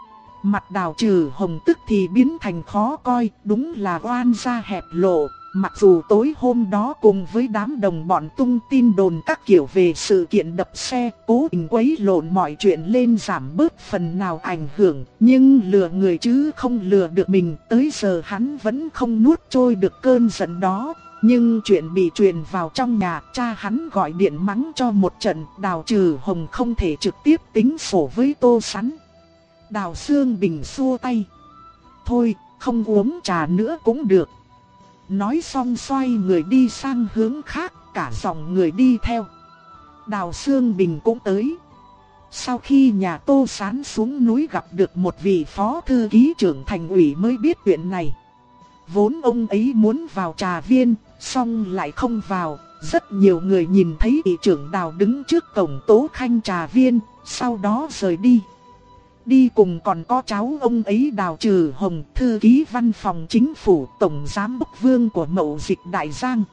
Mặt Đào Trừ Hồng tức thì biến thành khó coi, đúng là oan gia hẹp lộ. Mặc dù tối hôm đó cùng với đám đồng bọn tung tin đồn các kiểu về sự kiện đập xe, cố tình quấy lộn mọi chuyện lên giảm bớt phần nào ảnh hưởng, nhưng lừa người chứ không lừa được mình, tới giờ hắn vẫn không nuốt trôi được cơn giận đó. Nhưng chuyện bị truyền vào trong nhà, cha hắn gọi điện mắng cho một trận, Đào Trừ Hồng không thể trực tiếp tính sổ với Tô Sắn. Đào Sương Bình xua tay. Thôi, không uống trà nữa cũng được. Nói xong xoay người đi sang hướng khác, cả dòng người đi theo. Đào Sương Bình cũng tới. Sau khi nhà Tô Sán xuống núi gặp được một vị phó thư ký trưởng thành ủy mới biết chuyện này. Vốn ông ấy muốn vào Trà Viên, song lại không vào. Rất nhiều người nhìn thấy thị trưởng Đào đứng trước cổng Tố Khanh Trà Viên, sau đó rời đi. Đi cùng còn có cháu ông ấy Đào Trừ Hồng, thư ký văn phòng chính phủ, tổng giám đốc Vương của Mậu Dịch Đại Giang.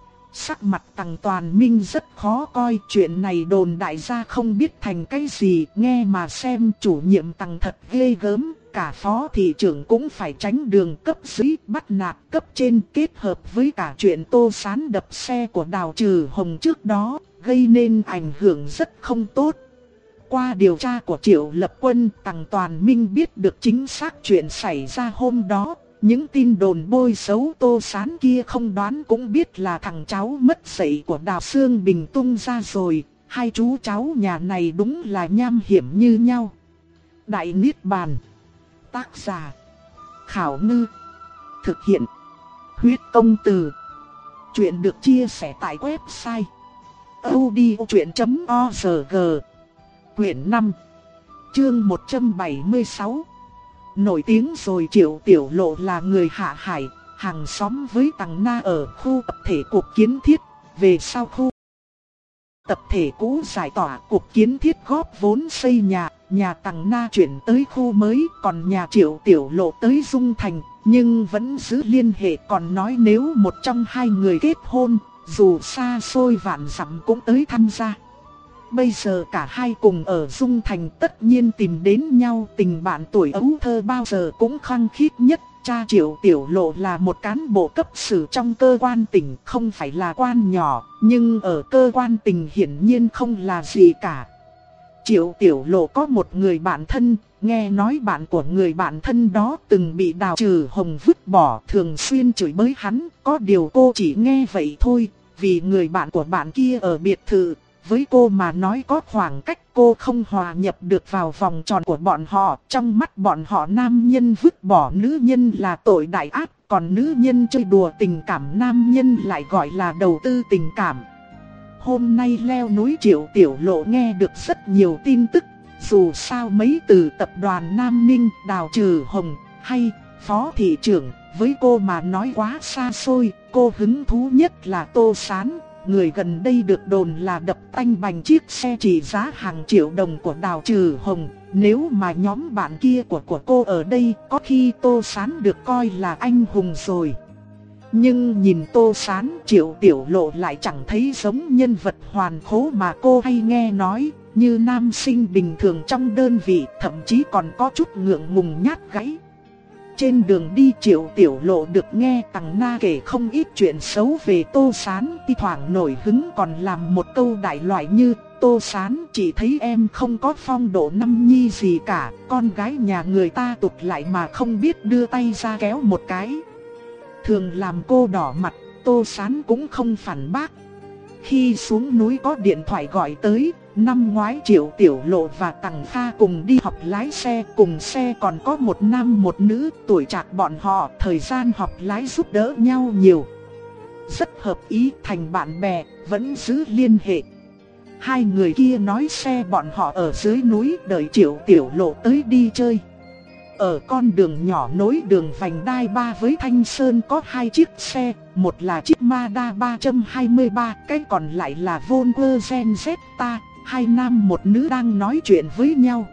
Sắc mặt Tằng Toàn Minh rất khó coi, chuyện này đồn đại gia không biết thành cái gì, nghe mà xem chủ nhiệm Tằng thật ghê gớm, cả phó thị trưởng cũng phải tránh đường, cấp dưới bắt nạt cấp trên, kết hợp với cả chuyện Tô Sán đập xe của Đào Trừ Hồng trước đó, gây nên ảnh hưởng rất không tốt. Qua điều tra của Triệu Lập Quân, Tằng Toàn Minh biết được chính xác chuyện xảy ra hôm đó. Những tin đồn bôi xấu Tô Sán kia không đoán cũng biết là thằng cháu mất dạy của Đào Sương Bình tung ra rồi. Hai chú cháu nhà này đúng là nham hiểm như nhau. Đại Niết Bàn. Tác giả Khảo Ngư. Thực hiện. Huyết công từ. Chuyện được chia sẻ tại website audiochuyện chấm org. Quyển năm. Chương một trăm bảy mươi sáu. Nổi tiếng rồi. Triệu Tiểu Lộ là người Hạ Hải, hàng xóm với Tằng Na ở khu tập thể Cục Kiến Thiết. Về sau khu tập thể cũ giải tỏa, Cục Kiến Thiết góp vốn xây nhà, nhà Tằng Na chuyển tới khu mới, còn nhà Triệu Tiểu Lộ tới Dung Thành, nhưng vẫn giữ liên hệ, còn nói nếu một trong hai người kết hôn, dù xa xôi vạn dặm cũng tới tham gia. Bây giờ cả hai cùng ở Dung Thành, tất nhiên tìm đến nhau, tình bạn tuổi ấu thơ bao giờ cũng khăng khít nhất. Cha Triệu Tiểu Lộ là một cán bộ cấp sử trong cơ quan tỉnh, không phải là quan nhỏ, nhưng ở cơ quan tỉnh hiển nhiên không là gì cả. Triệu Tiểu Lộ có một người bạn thân, nghe nói bạn của người bạn thân đó từng bị Đào Trừ Hồng vứt bỏ, thường xuyên chửi bới hắn, có điều cô chỉ nghe vậy thôi, vì người bạn của bạn kia ở biệt thự, với cô mà nói có khoảng cách, cô không hòa nhập được vào vòng tròn của bọn họ. Trong mắt bọn họ, nam nhân vứt bỏ nữ nhân là tội đại ác, còn nữ nhân chơi đùa tình cảm nam nhân lại gọi là đầu tư tình cảm. Hôm nay leo núi Triệu Tiểu Lộ nghe được rất nhiều tin tức, dù sao mấy từ tập đoàn Nam Ninh, Đào Trừ Hồng hay Phó thị trưởng, với cô mà nói quá xa xôi. Cô hứng thú nhất là Tô Sán, người gần đây được đồn là đập tanh bành chiếc xe trị giá hàng triệu đồng của Đào Trừ Hồng. Nếu mà nhóm bạn kia của của cô ở đây, có khi Tô Sán được coi là anh hùng rồi. Nhưng nhìn Tô Sán, Triệu Tiểu Lộ lại chẳng thấy giống nhân vật hoàn khố mà cô hay nghe nói, như nam sinh bình thường trong đơn vị, thậm chí còn có chút ngượng ngùng nhát gáy. Trên đường đi, Triệu Tiểu Lộ được nghe Tằng Na kể không ít chuyện xấu về Tô Sán, thi thoảng nổi hứng còn làm một câu đại loại như: Tô Sán, chỉ thấy em không có phong độ năm nhi gì cả, con gái nhà người ta tụt lại mà không biết đưa tay ra kéo một cái. Thường làm cô đỏ mặt, Tô Sán cũng không phản bác. Khi xuống núi có điện thoại gọi tới, năm ngoái Triệu Tiểu Lộ và Tằng Kha cùng đi học lái xe, cùng xe còn có một nam một nữ, tuổi trạc bọn họ, thời gian học lái giúp đỡ nhau nhiều. Rất hợp ý, thành bạn bè, vẫn giữ liên hệ. Hai người kia nói xe bọn họ ở dưới núi đợi Triệu Tiểu Lộ tới đi chơi. Ở con đường nhỏ nối đường vành đai ba với Thanh Sơn có hai chiếc xe, một là chiếc Mazda ba hai ba, cái còn lại là Volkswagen Jetta, hai nam một nữ đang nói chuyện với nhau.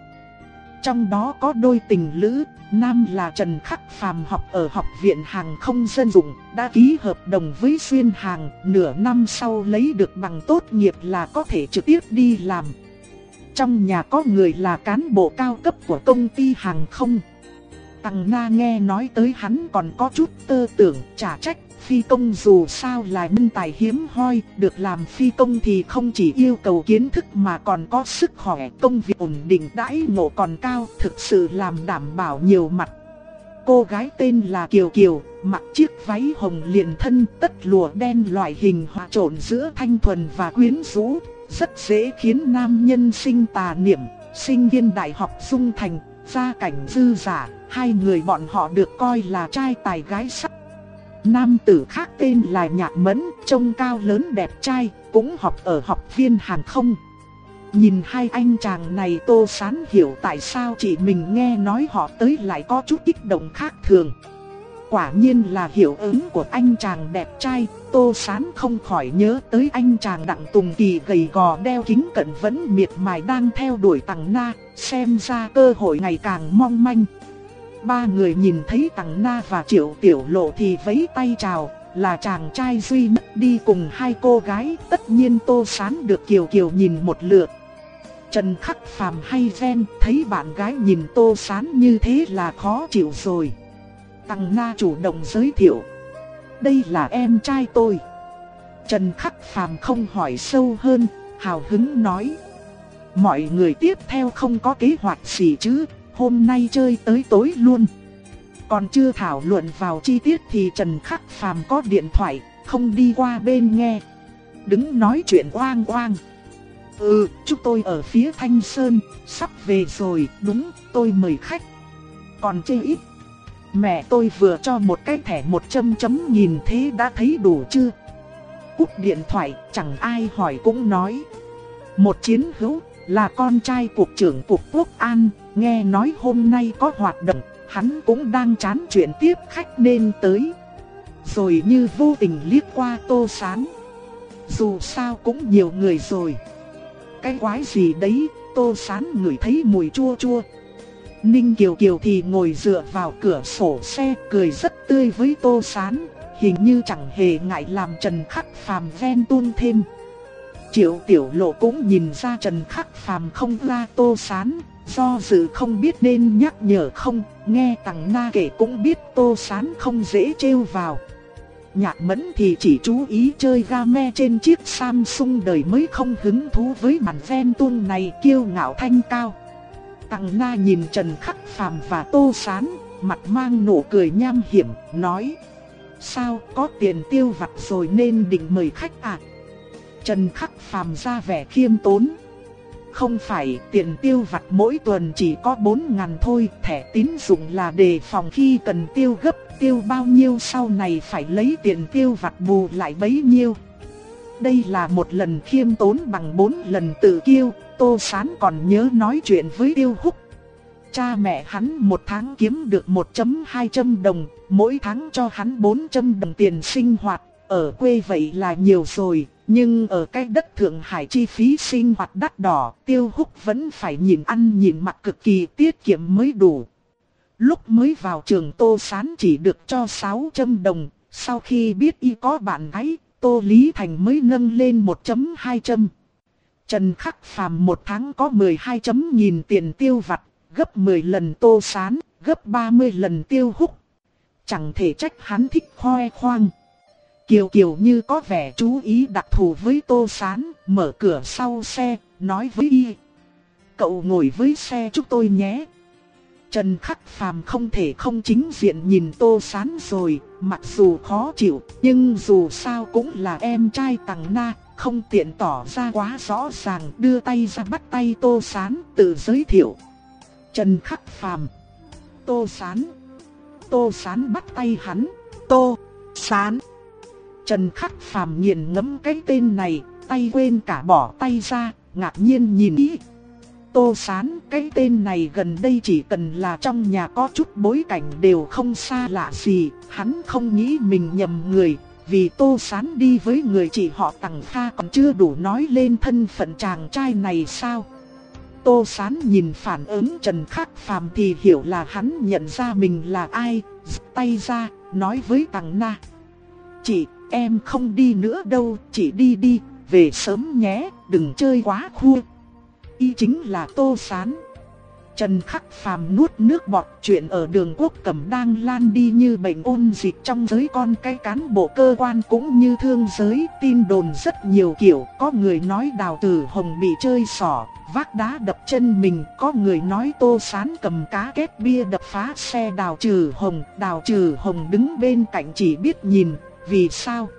Trong đó có đôi tình lữ, nam là Trần Khắc Phàm học ở Học viện Hàng không Dân dụng, đã ký hợp đồng với Xuyên Hàng, nửa năm sau lấy được bằng tốt nghiệp là có thể trực tiếp đi làm. Trong nhà có người là cán bộ cao cấp của công ty hàng không. Tằng Na nghe nói tới hắn còn có chút tơ tưởng, chả trách. Phi công dù sao là nhân tài hiếm hoi, được làm phi công thì không chỉ yêu cầu kiến thức mà còn có sức khỏe, công việc ổn định, đãi ngộ còn cao, thực sự làm đảm bảo nhiều mặt. Cô gái tên là Kiều Kiều, mặc chiếc váy hồng liền thân, tất lụa đen loại hình hòa trộn giữa thanh thuần và quyến rũ, rất dễ khiến nam nhân sinh tà niệm. Sinh viên đại học Dung Thành, gia cảnh dư dả, hai người bọn họ được coi là trai tài gái sắc. Nam tử khác tên là Nhạc Mẫn, trông cao lớn đẹp trai, cũng học ở Học viên Hàng không. Nhìn hai anh chàng này, Tô Sán hiểu tại sao chị mình nghe nói họ tới lại có chút kích động khác thường. Quả nhiên là hiệu ứng của anh chàng đẹp trai. Tô Sán không khỏi nhớ tới anh chàng Đặng Tùng Kỳ gầy gò đeo kính cận vẫn miệt mài đang theo đuổi Tằng Na, xem ra cơ hội ngày càng mong manh. Ba người nhìn thấy Tằng Na và Triệu Tiểu Lộ thì vẫy tay chào, là chàng trai duy nhất đi cùng hai cô gái, tất nhiên Tô Sán được Kiều Kiều nhìn một lượt. Trần Khắc Phàm hay ghen, thấy bạn gái nhìn Tô Sán như thế là khó chịu rồi. Tằng Na chủ động giới thiệu: đây là em trai tôi. Trần Khắc Phàm không hỏi sâu hơn, hào hứng nói: mọi người tiếp theo không có kế hoạch gì chứ, hôm nay chơi tới tối luôn. Còn chưa thảo luận vào chi tiết thì Trần Khắc Phàm có điện thoại, không đi qua bên nghe. Đứng nói chuyện oang oang: ừ, chúng tôi ở phía Thanh Sơn, sắp về rồi, đúng, tôi mời khách. Còn chê ít. Mẹ tôi vừa cho một cái thẻ một chấm chấm nhìn thế đã thấy đủ chưa? Cúp điện thoại, chẳng ai hỏi cũng nói. Một chiến hữu, là con trai cục trưởng cục quốc an, nghe nói hôm nay có hoạt động, hắn cũng đang chán chuyện tiếp khách nên tới. Rồi như vô tình liếc qua Tô Sán. Dù sao cũng nhiều người rồi. Cái quái gì đấy, Tô Sán ngửi thấy mùi chua chua. Ninh Kiều Kiều thì ngồi dựa vào cửa sổ xe cười rất tươi với Tô Sán, hình như chẳng hề ngại làm Trần Khắc Phàm ven tuôn thêm. Triệu Tiểu Lộ cũng nhìn ra Trần Khắc Phàm không ra Tô Sán, do dự không biết nên nhắc nhở không, nghe Tằng Na kể cũng biết Tô Sán không dễ trêu vào. Nhạc Mẫn thì chỉ chú ý chơi game trên chiếc Samsung đời mới, không hứng thú với màn ven tuôn này, kiêu ngạo thanh cao. Tằng Na nhìn Trần Khắc Phàm và Tô Sán, mặt mang nụ cười nham hiểm, nói: sao, có tiền tiêu vặt rồi nên định mời khách à? Trần Khắc Phàm ra vẻ khiêm tốn: không phải, tiền tiêu vặt mỗi tuần chỉ có bốn ngàn thôi, thẻ tín dụng là đề phòng khi cần tiêu gấp, tiêu bao nhiêu sau này phải lấy tiền tiêu vặt bù lại bấy nhiêu. Đây là một lần khiêm tốn bằng bốn lần tự kiêu. Tô Sán còn nhớ nói chuyện với Tiêu Húc. Cha mẹ hắn một tháng kiếm được một phẩy hai trăm đồng, mỗi tháng cho hắn bốn trăm đồng tiền sinh hoạt, ở quê vậy là nhiều rồi. Nhưng ở cái đất Thượng Hải chi phí sinh hoạt đắt đỏ, Tiêu Húc vẫn phải nhìn ăn nhìn mặc cực kỳ tiết kiệm mới đủ. Lúc mới vào trường Tô Sán chỉ được cho sáu trăm đồng, sau khi biết y có bạn gái, Tô Lý Thành mới nâng lên một phẩy hai trăm. Trần Khắc Phàm một tháng có mười hai chấm nghìn tiền tiêu vặt, gấp mười lần Tô Sán, gấp ba mươi lần Tiêu Húc. Chẳng thể trách hắn thích khoe khoang. Kiều Kiều như có vẻ chú ý đặc thù với Tô Sán, mở cửa sau xe, nói với y: cậu ngồi với xe chúng tôi nhé. Trần Khắc Phàm không thể không chính diện nhìn Tô Sán rồi, mặc dù khó chịu, nhưng dù sao cũng là em trai Tằng Na, không tiện tỏ ra quá rõ ràng, đưa tay ra bắt tay Tô Sán, tự giới thiệu: Trần Khắc Phàm. Tô Sán. Tô Sán bắt tay hắn: Tô Sán. Trần Khắc Phàm nghiền ngẫm cái tên này, tay quên cả bỏ tay ra, ngạc nhiên nhìn ý. Tô Sán, cái tên này gần đây chỉ cần là trong nhà có chút bối cảnh đều không xa lạ gì, hắn không nghĩ mình nhầm người, vì Tô Sán đi với người chị họ Tằng Kha còn chưa đủ nói lên thân phận chàng trai này sao. Tô Sán nhìn phản ứng Trần Khắc Phàm thì hiểu là hắn nhận ra mình là ai, giơ tay ra, nói với Tằng Na: chị, em không đi nữa đâu, chị đi đi, về sớm nhé, đừng chơi quá khuya. Y chính là Tô Sán. Trần Khắc Phàm nuốt nước bọt, chuyện ở Đường Quốc Cẩm đang lan đi như bệnh ôn dịch trong giới con cái cán bộ cơ quan cũng như thương giới, tin đồn rất nhiều kiểu, có người nói Đào Tử Hồng bị chơi xỏ, vác đá đập chân mình, có người nói Tô Sán cầm cá két bia đập phá xe Đào Trừ Hồng, Đào Trừ Hồng đứng bên cạnh chỉ biết nhìn, vì sao?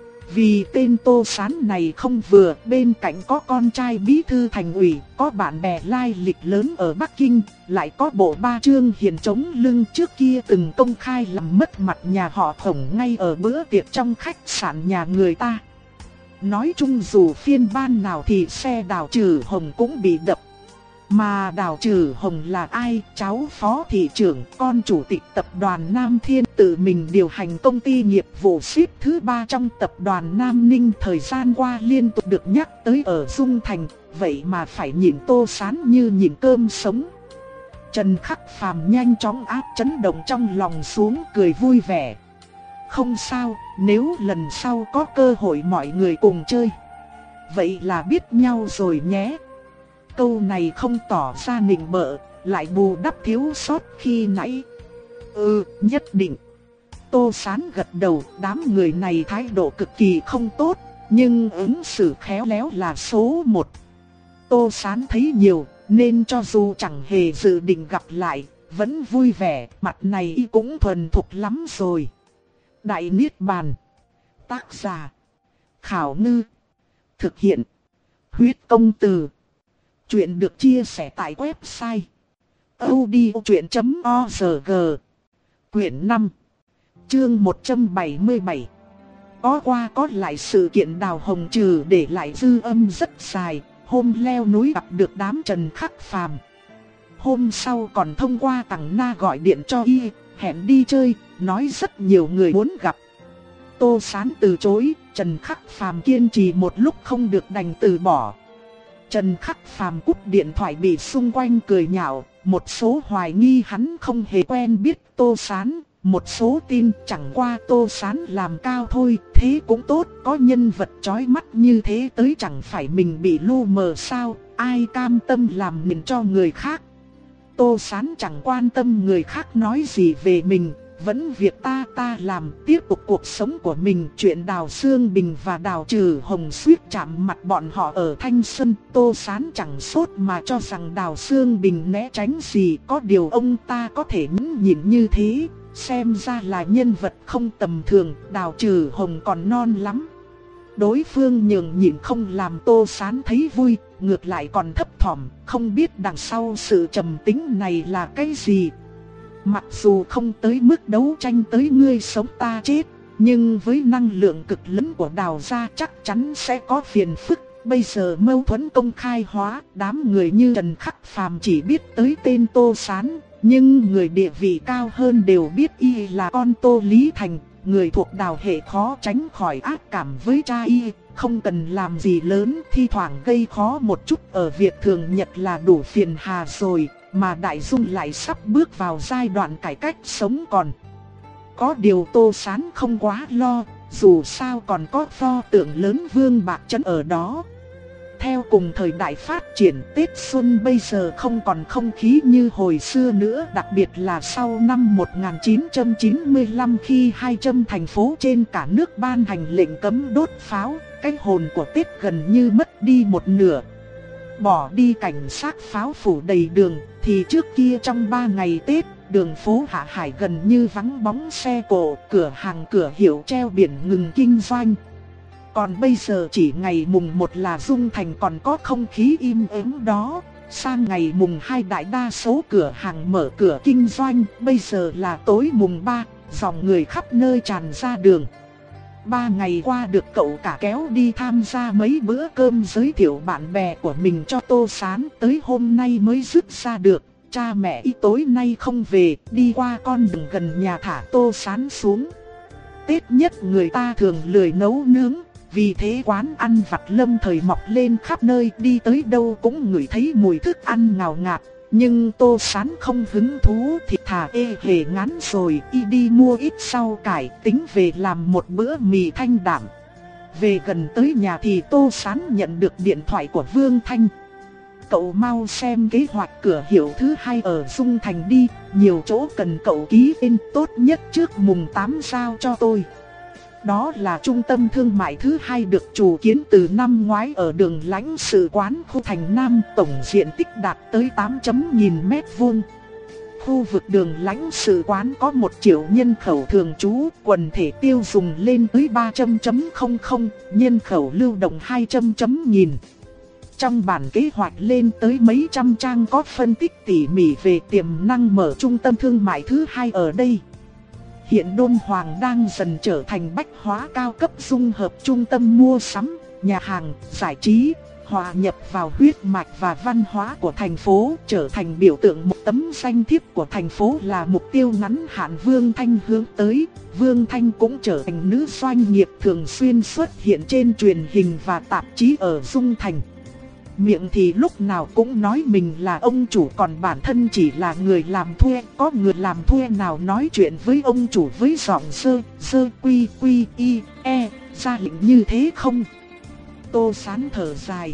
Vì tên Tô Sán này không vừa, bên cạnh có con trai bí thư thành ủy, có bạn bè lai lịch lớn ở Bắc Kinh, lại có bộ ba Trương Hiền chống lưng trước kia từng công khai làm mất mặt nhà họ Khổng ngay ở bữa tiệc trong khách sạn nhà người ta. Nói chung dù phiên ban nào thì xe Đào Trừ Hồng cũng bị đập. Mà Đào Trừ Hồng là ai? Cháu phó thị trưởng, con chủ tịch tập đoàn Nam Thiên, tự mình điều hành công ty nghiệp vụ ship thứ ba trong tập đoàn Nam Ninh, thời gian qua liên tục được nhắc tới ở Dung Thành, vậy mà phải nhìn Tô Sán như nhìn cơm sống. Trần Khắc Phàm nhanh chóng áp chấn động trong lòng xuống, cười vui vẻ: không sao, nếu lần sau có cơ hội mọi người cùng chơi, vậy là biết nhau rồi nhé. Câu này không tỏ ra nịnh bợ, lại bù đắp thiếu sót khi nãy. Ừ, nhất định. Tô Sán gật đầu, đám người này thái độ cực kỳ không tốt, nhưng ứng xử khéo léo là số một. Tô Sán thấy nhiều, nên cho dù chẳng hề dự định gặp lại, vẫn vui vẻ, mặt này y cũng thuần thục lắm rồi. Đại Niết Bàn. Tác giả: Khảo Ngư. Thực hiện: Huyết Công Từ. Chuyện được chia sẻ tại website audiochuyện chấm org. Quyển năm, chương một trăm bảy mươi bảy. Có qua có lại sự kiện Đào Hồng Trừ để lại dư âm rất dài. Hôm leo núi gặp được đám Trần Khắc Phàm. Hôm sau còn thông qua Tằng Na gọi điện cho y, hẹn đi chơi, nói rất nhiều người muốn gặp. Tô Sán từ chối, Trần Khắc Phàm kiên trì một lúc không được đành từ bỏ. Trần Khắc Phàm cúp điện thoại bị xung quanh cười nhạo, một số hoài nghi hắn không hề quen biết Tô Sán, một số tin chẳng qua Tô Sán làm cao thôi, thế cũng tốt, có nhân vật chói mắt như thế tới chẳng phải mình bị lu mờ sao, ai cam tâm làm nền cho người khác. Tô Sán chẳng quan tâm người khác nói gì về mình, vẫn việc ta ta làm, tiếp tục cuộc sống của mình. Chuyện Đào Sương Bình và Đào Trừ Hồng suýt chạm mặt bọn họ ở Thanh Xuân, Tô Sán chẳng sốt mà cho rằng Đào Sương Bình né tránh gì. Có điều ông ta có thể nhẫn nhịn như thế, xem ra là nhân vật không tầm thường. Đào Trừ Hồng còn non lắm. Đối phương nhường nhịn không làm Tô Sán thấy vui, ngược lại còn thấp thỏm, không biết đằng sau sự trầm tĩnh này là cái gì. Mặc dù không tới mức đấu tranh tới ngươi sống ta chết, nhưng với năng lượng cực lớn của Đào gia chắc chắn sẽ có phiền phức. Bây giờ mâu thuẫn công khai hóa, đám người như Trần Khắc Phàm chỉ biết tới tên Tô Sán, nhưng người địa vị cao hơn đều biết y là con Tô Lý Thành. Người thuộc Đào hệ khó tránh khỏi ác cảm với cha y, không cần làm gì lớn, thi thoảng gây khó một chút ở việc thường nhật là đủ phiền hà rồi. Mà Đại Dung lại sắp bước vào giai đoạn cải cách sống còn. Có điều Tô Sán không quá lo, dù sao còn có pho tượng lớn Vương Bạc Trân ở đó. Theo cùng thời đại phát triển, Tết Xuân bây giờ không còn không khí như hồi xưa nữa. Đặc biệt là sau năm một nghìn chín trăm chín mươi lăm khi hai trăm thành phố trên cả nước ban hành lệnh cấm đốt pháo, cái hồn của Tết gần như mất đi một nửa. Bỏ đi cảnh sát pháo phủ đầy đường, thì trước kia trong ba ngày Tết, đường phố Hạ Hải gần như vắng bóng xe cộ, cửa hàng cửa hiệu treo biển ngừng kinh doanh. Còn bây giờ chỉ ngày mùng một là Dung Thành còn có không khí im ắng đó, sang ngày mùng hai đại đa số cửa hàng mở cửa kinh doanh, bây giờ là tối mùng ba, dòng người khắp nơi tràn ra đường. Ba ngày qua được cậu cả kéo đi tham gia mấy bữa cơm giới thiệu bạn bè của mình cho Tô Sán, tới hôm nay mới dứt ra được. Cha mẹ y tối nay không về, đi qua con đường gần nhà thả Tô Sán xuống. Tết nhất người ta thường lười nấu nướng, vì thế quán ăn vặt lâm thời mọc lên khắp nơi, đi tới đâu cũng ngửi thấy mùi thức ăn ngào ngạt. Nhưng Tô Sán không hứng thú thì thà ê hề ngán rồi, y đi mua ít rau cải tính về làm một bữa mì thanh đạm. Về gần tới nhà thì Tô Sán nhận được điện thoại của Vương Thanh. Cậu mau xem kế hoạch cửa hiệu thứ hai ở Dung Thành đi, nhiều chỗ cần cậu ký tên, tốt nhất trước mùng tám giao cho tôi. Đó là trung tâm thương mại thứ hai được chủ kiến từ năm ngoái ở đường lãnh sự quán khu Thành Nam, tổng diện tích đạt tới tám nghìn mét vuông. Khu vực đường lãnh sự quán có một triệu nhân khẩu thường trú, quần thể tiêu dùng lên tới ba trăm nghìn, nhân khẩu lưu động hai trăm nghìn. Trong bản kế hoạch lên tới mấy trăm trang có phân tích tỉ mỉ về tiềm năng mở trung tâm thương mại thứ hai ở đây. Hiện Đôn Hoàng đang dần trở thành bách hóa cao cấp dung hợp trung tâm mua sắm, nhà hàng, giải trí, hòa nhập vào huyết mạch và văn hóa của thành phố, trở thành biểu tượng một tấm danh thiếp của thành phố là mục tiêu ngắn hạn Vương Thanh hướng tới. Vương Thanh cũng trở thành nữ doanh nghiệp thường xuyên xuất hiện trên truyền hình và tạp chí ở Dung Thành. Miệng thì lúc nào cũng nói mình là ông chủ, còn bản thân chỉ là người làm thuê. Có người làm thuê nào nói chuyện với ông chủ với giọng sơ, sơ quy quy y, e, ra lệnh như thế không? Tô Sán thở dài.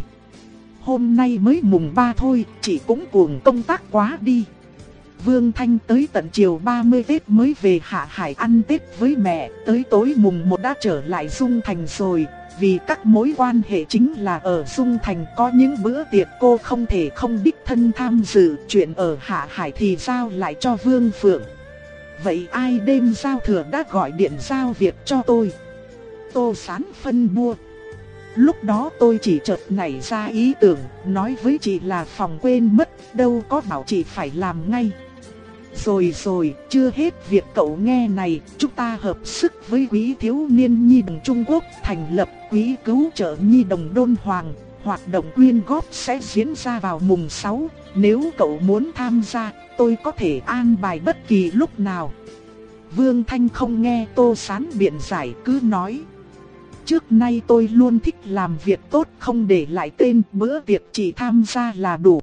Hôm nay mới mùng ba thôi, chị cũng cuồng công tác quá đi. Vương Thanh tới tận chiều ba mươi Tết mới về Hạ Hải ăn Tết với mẹ, tới tối mùng một đã trở lại Dung Thành rồi. Vì các mối quan hệ chính là ở Dung Thành, có những bữa tiệc cô không thể không đích thân tham dự, chuyện ở Hạ Hải thì giao lại cho Vương Phượng. Vậy ai đêm giao thừa đã gọi điện giao việc cho tôi? Tô Sán phân bua. Lúc đó tôi chỉ chợt nảy ra ý tưởng, nói với chị là phòng quên mất, đâu có bảo chị phải làm ngay. Rồi rồi, chưa hết việc cậu nghe này, chúng ta hợp sức với Quỹ Thiếu niên Nhi đồng Trung Quốc thành lập Quỹ Cứu trợ Nhi đồng Đôn Hoàng. Hoạt động quyên góp sẽ diễn ra vào mùng sáu, nếu cậu muốn tham gia, tôi có thể an bài bất kỳ lúc nào. Vương Thanh không nghe Tô Sán biện giải, cứ nói: trước nay tôi luôn thích làm việc tốt, không để lại tên, bữa tiệc chỉ tham gia là đủ.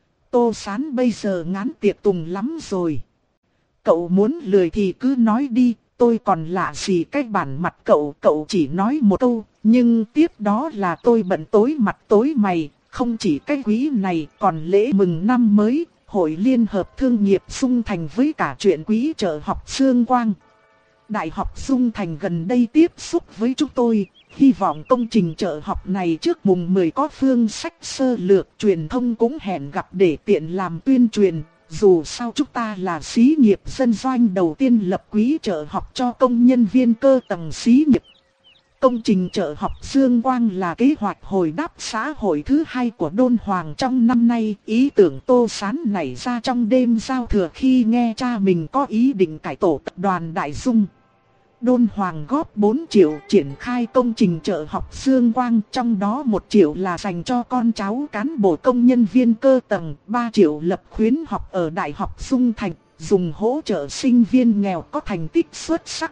Tô Sán bây giờ ngán tiệc tùng lắm rồi. Cậu muốn lười thì cứ nói đi, tôi còn lạ gì cái bản mặt cậu. Cậu chỉ nói một câu, nhưng tiếp đó là tôi bận tối mặt tối mày. Không chỉ cái quý này, còn lễ mừng năm mới, hội liên hợp thương nghiệp Dung Thành với cả chuyện quý trợ học Dương Quang. Đại học Dung Thành gần đây tiếp xúc với chúng tôi, hy vọng công trình trợ học này trước mùng mười có phương sách sơ lược, truyền thông cũng hẹn gặp để tiện làm tuyên truyền. Dù sao chúng ta là xí nghiệp dân doanh đầu tiên lập quỹ trợ học cho công nhân viên cơ tầng xí nghiệp. Công trình trợ học Dương Quang là kế hoạch hồi đáp xã hội thứ hai của Đôn Hoàng trong năm nay. Ý tưởng Tô Sán nảy ra trong đêm giao thừa khi nghe cha mình có ý định cải tổ tập đoàn Đại Dung. Đôn Hoàng góp bốn triệu triển khai công trình trợ học Dương Quang, trong đó một triệu là dành cho con cháu cán bộ công nhân viên cơ tầng, ba triệu lập khuyến học ở Đại học Dung Thành, dùng hỗ trợ sinh viên nghèo có thành tích xuất sắc.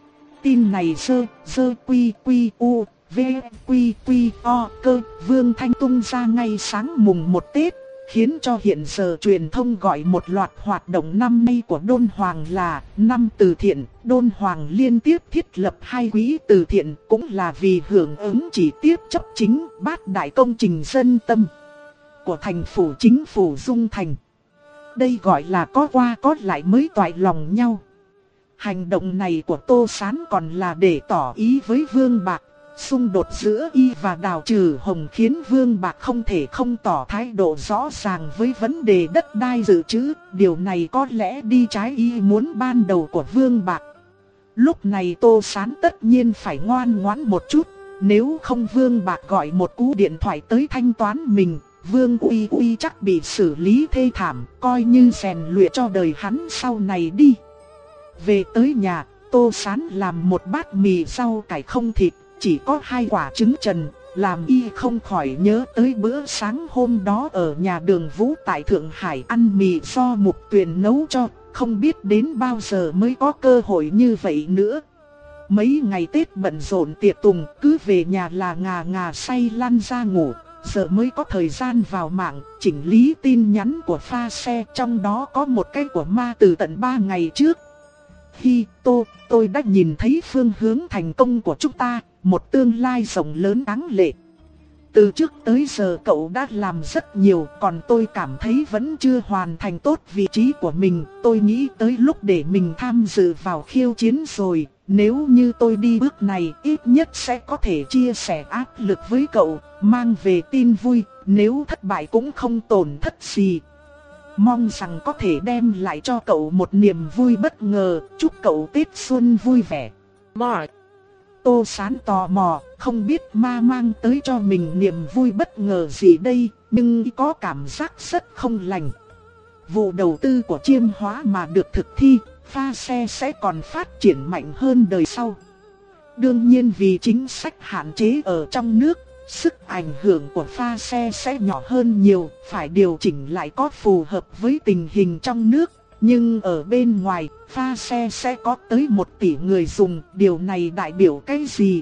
Tin này sơ, sơ quy quy u, v quy quy o cơ, Vương Thanh tung ra ngay sáng mùng một Tết, khiến cho hiện giờ truyền thông gọi một loạt hoạt động năm nay của Đôn Hoàng là năm từ thiện. Đôn Hoàng liên tiếp thiết lập hai quỹ từ thiện cũng là vì hưởng ứng chỉ tiếp chấp chính bát đại công trình dân tâm của thành phủ chính phủ Dung Thành. Đây gọi là có qua có lại mới toại lòng nhau. Hành động này của Tô Sán còn là để tỏ ý với Vương Bạc. Xung đột giữa y và Đào Trừ Hồng khiến Vương Bạc không thể không tỏ thái độ rõ ràng với vấn đề đất đai dự trữ. Điều này có lẽ đi trái ý muốn ban đầu của Vương Bạc. Lúc này Tô Sán tất nhiên phải ngoan ngoãn một chút. Nếu không Vương Bạc gọi một cú điện thoại tới thanh toán mình, Vương Uy Uy chắc bị xử lý thê thảm, coi như rèn luyện cho đời hắn sau này đi. Về tới nhà, Tô Sán làm một bát mì rau cải không thịt, chỉ có hai quả trứng trần, làm y không khỏi nhớ tới bữa sáng hôm đó ở nhà Đường Vũ tại Thượng Hải ăn mì do Mục Tuyền nấu cho, không biết đến bao giờ mới có cơ hội như vậy nữa. Mấy ngày Tết bận rộn tiệc tùng, cứ về nhà là ngà ngà say lăn ra ngủ, giờ mới có thời gian vào mạng, chỉnh lý tin nhắn của pha xe, trong đó có một cái của Ma từ tận ba ngày trước. Hi, Tô, tôi đã nhìn thấy phương hướng thành công của chúng ta, một tương lai rộng lớn đáng lệ. Từ trước tới giờ cậu đã làm rất nhiều, còn tôi cảm thấy vẫn chưa hoàn thành tốt vị trí của mình. Tôi nghĩ tới lúc để mình tham dự vào khiêu chiến rồi. Nếu như tôi đi bước này, ít nhất sẽ có thể chia sẻ áp lực với cậu, mang về tin vui. Nếu thất bại cũng không tổn thất gì. Mong rằng có thể đem lại cho cậu một niềm vui bất ngờ. Chúc cậu Tết Xuân vui vẻ. Mark. Tô Sán tò mò, không biết Ma mang tới cho mình niềm vui bất ngờ gì đây, nhưng có cảm giác rất không lành. Vụ đầu tư của Chiêm Hóa mà được thực thi, pha xe sẽ còn phát triển mạnh hơn đời sau. Đương nhiên vì chính sách hạn chế ở trong nước, sức ảnh hưởng của pha xe sẽ nhỏ hơn nhiều, phải điều chỉnh lại có phù hợp với tình hình trong nước. Nhưng ở bên ngoài, pha xe sẽ có tới một tỷ người dùng, điều này đại biểu cái gì?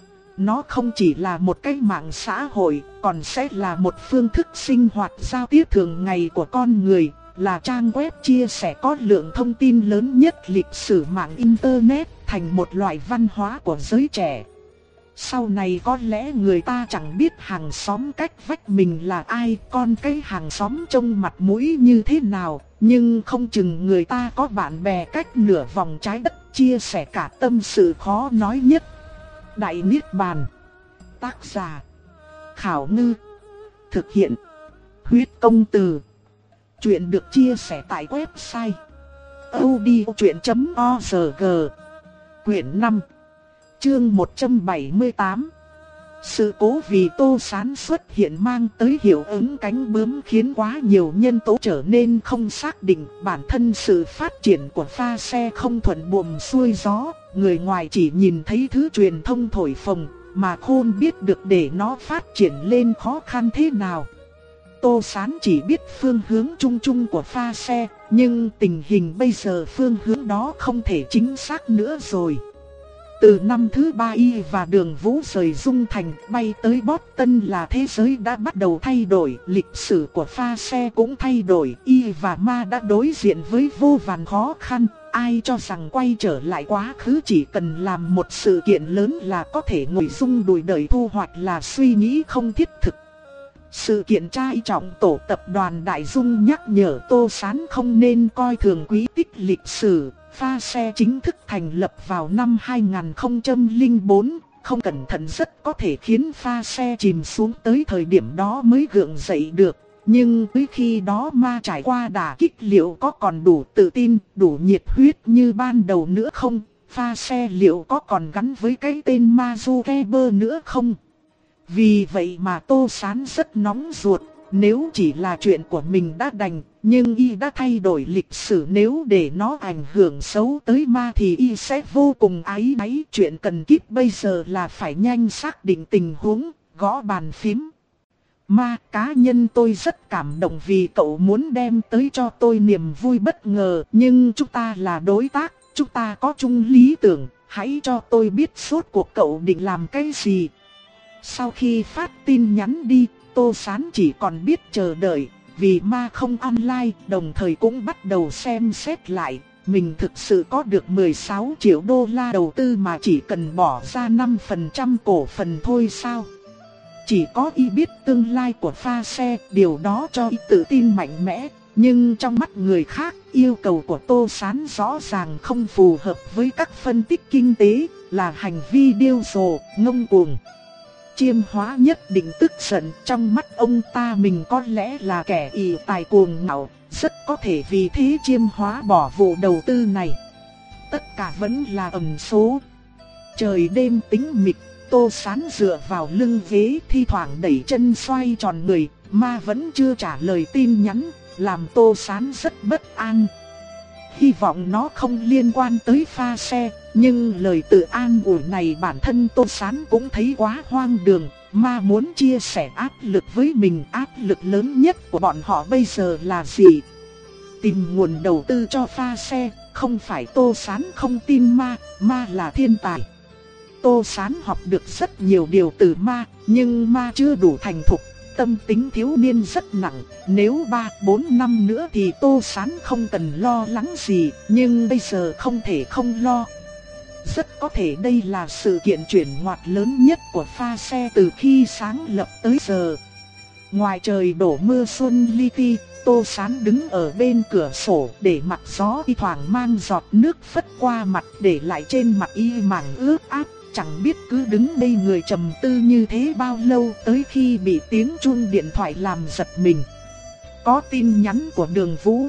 Nó không chỉ là một cái mạng xã hội, còn sẽ là một phương thức sinh hoạt giao tiếp thường ngày của con người, là trang web chia sẻ có lượng thông tin lớn nhất lịch sử mạng Internet, thành một loại văn hóa của giới trẻ. Sau này có lẽ người ta chẳng biết hàng xóm cách vách mình là ai, con cái hàng xóm trông mặt mũi như thế nào, nhưng không chừng người ta có bạn bè cách nửa vòng trái đất, chia sẻ cả tâm sự khó nói nhất. Đại Niết Bàn. Tác giả Khảo Ngư. Thực hiện Huyết Công Từ. Chuyện được chia sẻ tại website audiochuyện chấm org. Quyển năm, chương một trăm bảy mươi tám. Sự cố vì Tô Sán xuất hiện mang tới hiệu ứng cánh bướm khiến quá nhiều nhân tố trở nên không xác định. Bản thân sự phát triển của pha xe không thuận buồm xuôi gió, người ngoài chỉ nhìn thấy thứ truyền thông thổi phồng, mà khôn biết được để nó phát triển lên khó khăn thế nào. Tô Sán chỉ biết phương hướng chung chung của pha xe, nhưng tình hình bây giờ phương hướng đó không thể chính xác nữa rồi. Từ năm thứ ba Y và Đường Vũ rời Dung Thành bay tới Boston là thế giới đã bắt đầu thay đổi, lịch sử của pha xe cũng thay đổi. Y và Ma đã đối diện với vô vàn khó khăn, ai cho rằng quay trở lại quá khứ chỉ cần làm một sự kiện lớn là có thể ngồi rung đùi đời thu hoạch là suy nghĩ không thiết thực. Sự kiện trai trọng tổ tập đoàn Đại Dung nhắc nhở Tô Sán không nên coi thường quý tích lịch sử. Pha xe chính thức thành lập vào năm hai nghìn không trăm lẻ bốn, không cẩn thận rất có thể khiến pha xe chìm xuống tới thời điểm đó mới gượng dậy được. Nhưng tới khi đó Ma trải qua đả kích liệu có còn đủ tự tin, đủ nhiệt huyết như ban đầu nữa không? Pha xe liệu có còn gắn với cái tên Mazukeber nữa không? Vì vậy mà Tô Sán rất nóng ruột. Nếu chỉ là chuyện của mình đã đành, nhưng Y đã thay đổi lịch sử, nếu để nó ảnh hưởng xấu tới Ma thì Y sẽ vô cùng áy náy. Chuyện cần kíp bây giờ là phải nhanh xác định tình huống, gõ bàn phím. Ma, cá nhân tôi rất cảm động vì cậu muốn đem tới cho tôi niềm vui bất ngờ, nhưng chúng ta là đối tác, chúng ta có chung lý tưởng, hãy cho tôi biết suốt cuộc cậu định làm cái gì. Sau khi phát tin nhắn đi, Tô Sán chỉ còn biết chờ đợi, vì Ma không online, đồng thời cũng bắt đầu xem xét lại, mình thực sự có được mười sáu triệu đô la đầu tư mà chỉ cần bỏ ra năm phần trăm cổ phần thôi sao? Chỉ có Y biết tương lai của pha xe, điều đó cho Y tự tin mạnh mẽ, nhưng trong mắt người khác, yêu cầu của Tô Sán rõ ràng không phù hợp với các phân tích kinh tế, là hành vi điêu rồ, ngông cuồng. Chiêm Hóa nhất định tức giận, trong mắt ông ta mình có lẽ là kẻ ỷ tài cuồng ngạo, rất có thể vì thế Chiêm Hóa bỏ vụ đầu tư này. Tất cả vẫn là ẩn số. Trời đêm tĩnh mịch, Tô Sán dựa vào lưng ghế, thi thoảng đẩy chân xoay tròn người, Ma vẫn chưa trả lời tin nhắn, làm Tô Sán rất bất an. Hy vọng nó không liên quan tới pha xe, nhưng lời tự an ủi này bản thân Tô Sán cũng thấy quá hoang đường. Ma muốn chia sẻ áp lực với mình, áp lực lớn nhất của bọn họ bây giờ là gì? Tìm nguồn đầu tư cho pha xe, không phải Tô Sán không tin Ma, Ma là thiên tài. Tô Sán học được rất nhiều điều từ Ma, nhưng Ma chưa đủ thành thục. Tâm tính thiếu niên rất nặng, nếu ba bốn năm nữa thì Tô Sán không cần lo lắng gì, nhưng bây giờ không thể không lo. Rất có thể đây là sự kiện chuyển ngoặt lớn nhất của pha xe từ khi sáng lập tới giờ. Ngoài trời đổ mưa xuân li ti, Tô Sán đứng ở bên cửa sổ để mặc gió thi thoảng mang giọt nước phất qua mặt, để lại trên mặt Y mảng ướt át. Chẳng biết cứ đứng đây người trầm tư như thế bao lâu, tới khi bị tiếng chuông điện thoại làm giật mình. Có tin nhắn của Đường Vũ.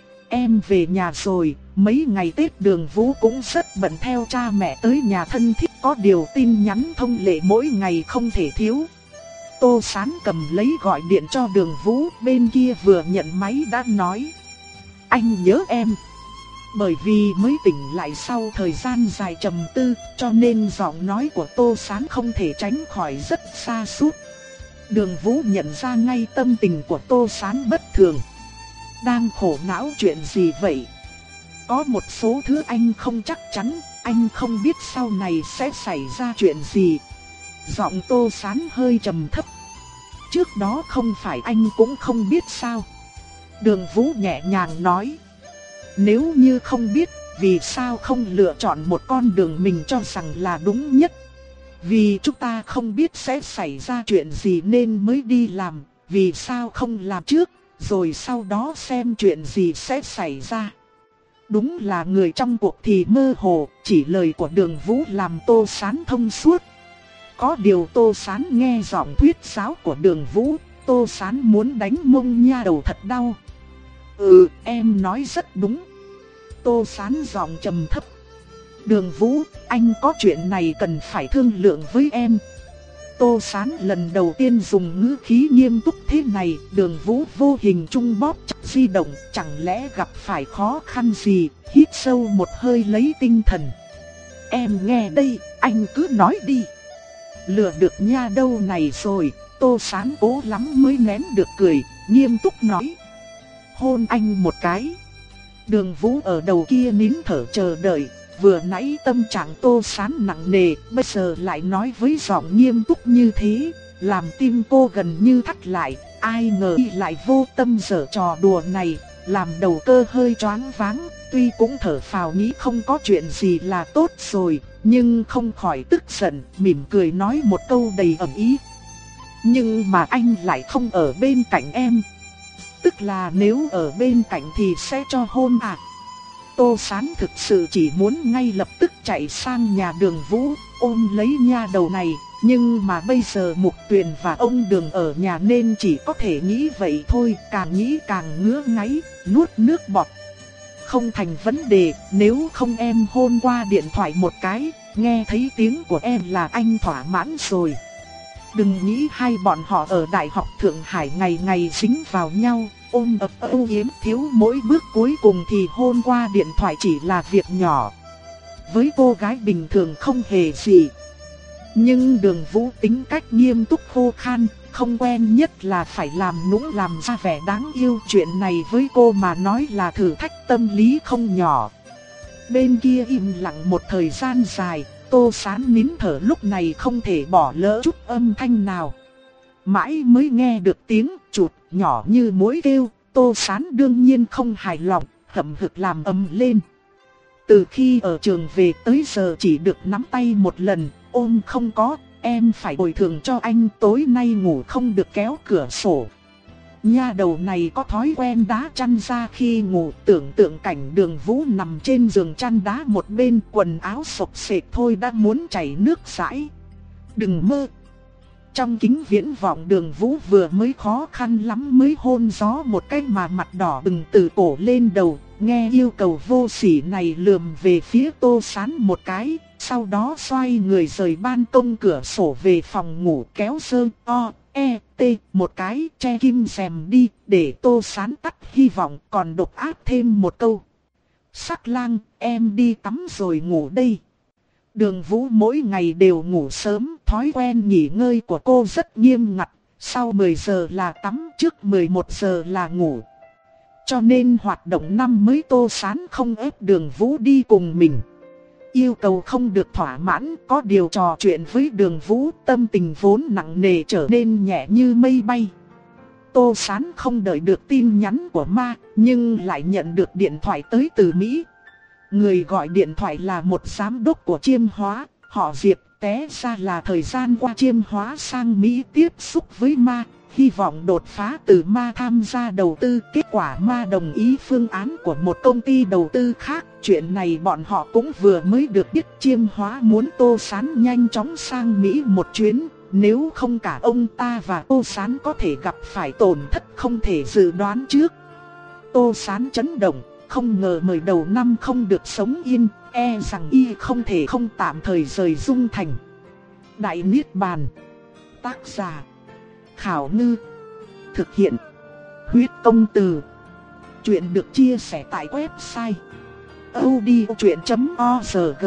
Em về nhà rồi, mấy ngày Tết Đường Vũ cũng rất bận theo cha mẹ tới nhà thân thích, có điều tin nhắn thông lệ mỗi ngày không thể thiếu. Tô Sán cầm lấy gọi điện cho Đường Vũ, bên kia vừa nhận máy đã nói: anh nhớ em. Bởi vì mới tỉnh lại sau thời gian dài trầm tư, cho nên giọng nói của Tô Sán không thể tránh khỏi rất xa sút. Đường Vũ nhận ra ngay tâm tình của Tô Sán bất thường. Đang khổ não chuyện gì vậy? Có một số thứ anh không chắc chắn, anh không biết sau này sẽ xảy ra chuyện gì. Giọng Tô Sán hơi trầm thấp. Trước đó không phải anh cũng không biết sao? Đường Vũ nhẹ nhàng nói. Nếu như không biết, vì sao không lựa chọn một con đường mình cho rằng là đúng nhất? Vì chúng ta không biết sẽ xảy ra chuyện gì nên mới đi làm, vì sao không làm trước, rồi sau đó xem chuyện gì sẽ xảy ra? Đúng là người trong cuộc thì mơ hồ, chỉ lời của Đường Vũ làm Tô Sán thông suốt. Có điều Tô Sán nghe giọng thuyết giáo của Đường Vũ, Tô Sán muốn đánh mông nha đầu thật đau. Ừ, em nói rất đúng. Tô Sán giọng trầm thấp. Đường Vũ, anh có chuyện này cần phải thương lượng với em. Tô Sán lần đầu tiên dùng ngữ khí nghiêm túc thế này, Đường Vũ vô hình trung bóp chặt di động, chẳng lẽ gặp phải khó khăn gì, hít sâu một hơi lấy tinh thần. Em nghe đây, anh cứ nói đi. Lừa được nha đâu này rồi, Tô Sán cố lắm mới nén được cười, nghiêm túc nói. Hôn anh một cái. Đường Vũ ở đầu kia nín thở chờ đợi, vừa nãy tâm trạng Tô Sán nặng nề, bây giờ lại nói với giọng nghiêm túc như thế, làm tim cô gần như thắt lại. Ai ngờ y lại vô tâm giở trò đùa này, làm đầu cơ hơi choáng váng. Tuy cũng thở phào nghĩ không có chuyện gì là tốt rồi, nhưng không khỏi tức giận, mỉm cười nói một câu đầy ẩn ý. Nhưng mà anh lại không ở bên cạnh em. Tức là nếu ở bên cạnh thì sẽ cho hôn à? Tô Sán thực sự chỉ muốn ngay lập tức chạy sang nhà Đường Vũ, ôm lấy nha đầu này. Nhưng mà bây giờ Mục Tuyền và ông Đường ở nhà nên chỉ có thể nghĩ vậy thôi. Càng nghĩ càng ngứa ngáy, nuốt nước bọt. Không thành vấn đề, nếu không em hôn qua điện thoại một cái, nghe thấy tiếng của em là anh thỏa mãn rồi. Đừng nghĩ hai bọn họ ở Đại học Thượng Hải ngày ngày dính vào nhau, ôm ấp âu yếm, thiếu mỗi bước cuối cùng thì hôn qua điện thoại chỉ là việc nhỏ. Với cô gái bình thường không hề gì. Nhưng Đường Vũ tính cách nghiêm túc khô khan, không quen nhất là phải làm nũng làm ra vẻ đáng yêu. Chuyện này với cô mà nói là thử thách tâm lý không nhỏ. Bên kia im lặng một thời gian dài, Tô Sán nín thở lúc này không thể bỏ lỡ chút âm thanh nào. Mãi mới nghe được tiếng chụt nhỏ như muỗi kêu, Tô Sán đương nhiên không hài lòng, hậm hực làm ầm lên. Từ khi ở trường về tới giờ chỉ được nắm tay một lần, ôm không có, em phải bồi thường cho anh, tối nay ngủ không được kéo cửa sổ. Nha đầu này có thói quen đá chăn ra khi ngủ, tưởng tượng cảnh Đường Vũ nằm trên giường chăn đá một bên, quần áo xộc xệch thôi đã muốn chảy nước rãi. Đừng mơ. Trong kính viễn vọng Đường Vũ vừa mới khó khăn lắm mới hôn gió một cái mà mặt đỏ bừng từ cổ lên đầu, nghe yêu cầu vô sỉ này lườm về phía Tô Sán một cái, sau đó xoay người rời ban công cửa sổ về phòng ngủ, kéo sơ o, e, t một cái, che kim rèm đi, để Tô Sán tắt hy vọng, còn độc ác thêm một câu. Sắc lang, em đi tắm rồi ngủ đây. Đường Vũ mỗi ngày đều ngủ sớm, thói quen nghỉ ngơi của cô rất nghiêm ngặt, sau mười giờ là tắm, trước mười một giờ là ngủ. Cho nên hoạt động năm mới Tô Sán không ép Đường Vũ đi cùng mình. Yêu cầu không được thỏa mãn, có điều trò chuyện với Đường Vũ, tâm tình vốn nặng nề trở nên nhẹ như mây bay. Tô Sán không đợi được tin nhắn của Ma, nhưng lại nhận được điện thoại tới từ Mỹ. Người gọi điện thoại là một giám đốc của Chiêm Hóa, họ Diệp, té ra là thời gian qua Chiêm Hóa sang Mỹ tiếp xúc với Ma, hy vọng đột phá từ Ma tham gia đầu tư. Kết quả Ma đồng ý phương án của một công ty đầu tư khác. Chuyện này bọn họ cũng vừa mới được biết. Chiêm Hóa muốn Tô Sán nhanh chóng sang Mỹ một chuyến, nếu không cả ông ta và Tô Sán có thể gặp phải tổn thất không thể dự đoán trước. Tô Sán chấn động, không ngờ mời đầu năm không được sống yên, e rằng y không thể không tạm thời rời Dung Thành. Đại Niết Bàn. Tác giả Khảo Ngư. Thực hiện Huyết Công Từ. Chuyện được chia sẻ tại website audiochuyện chấm org.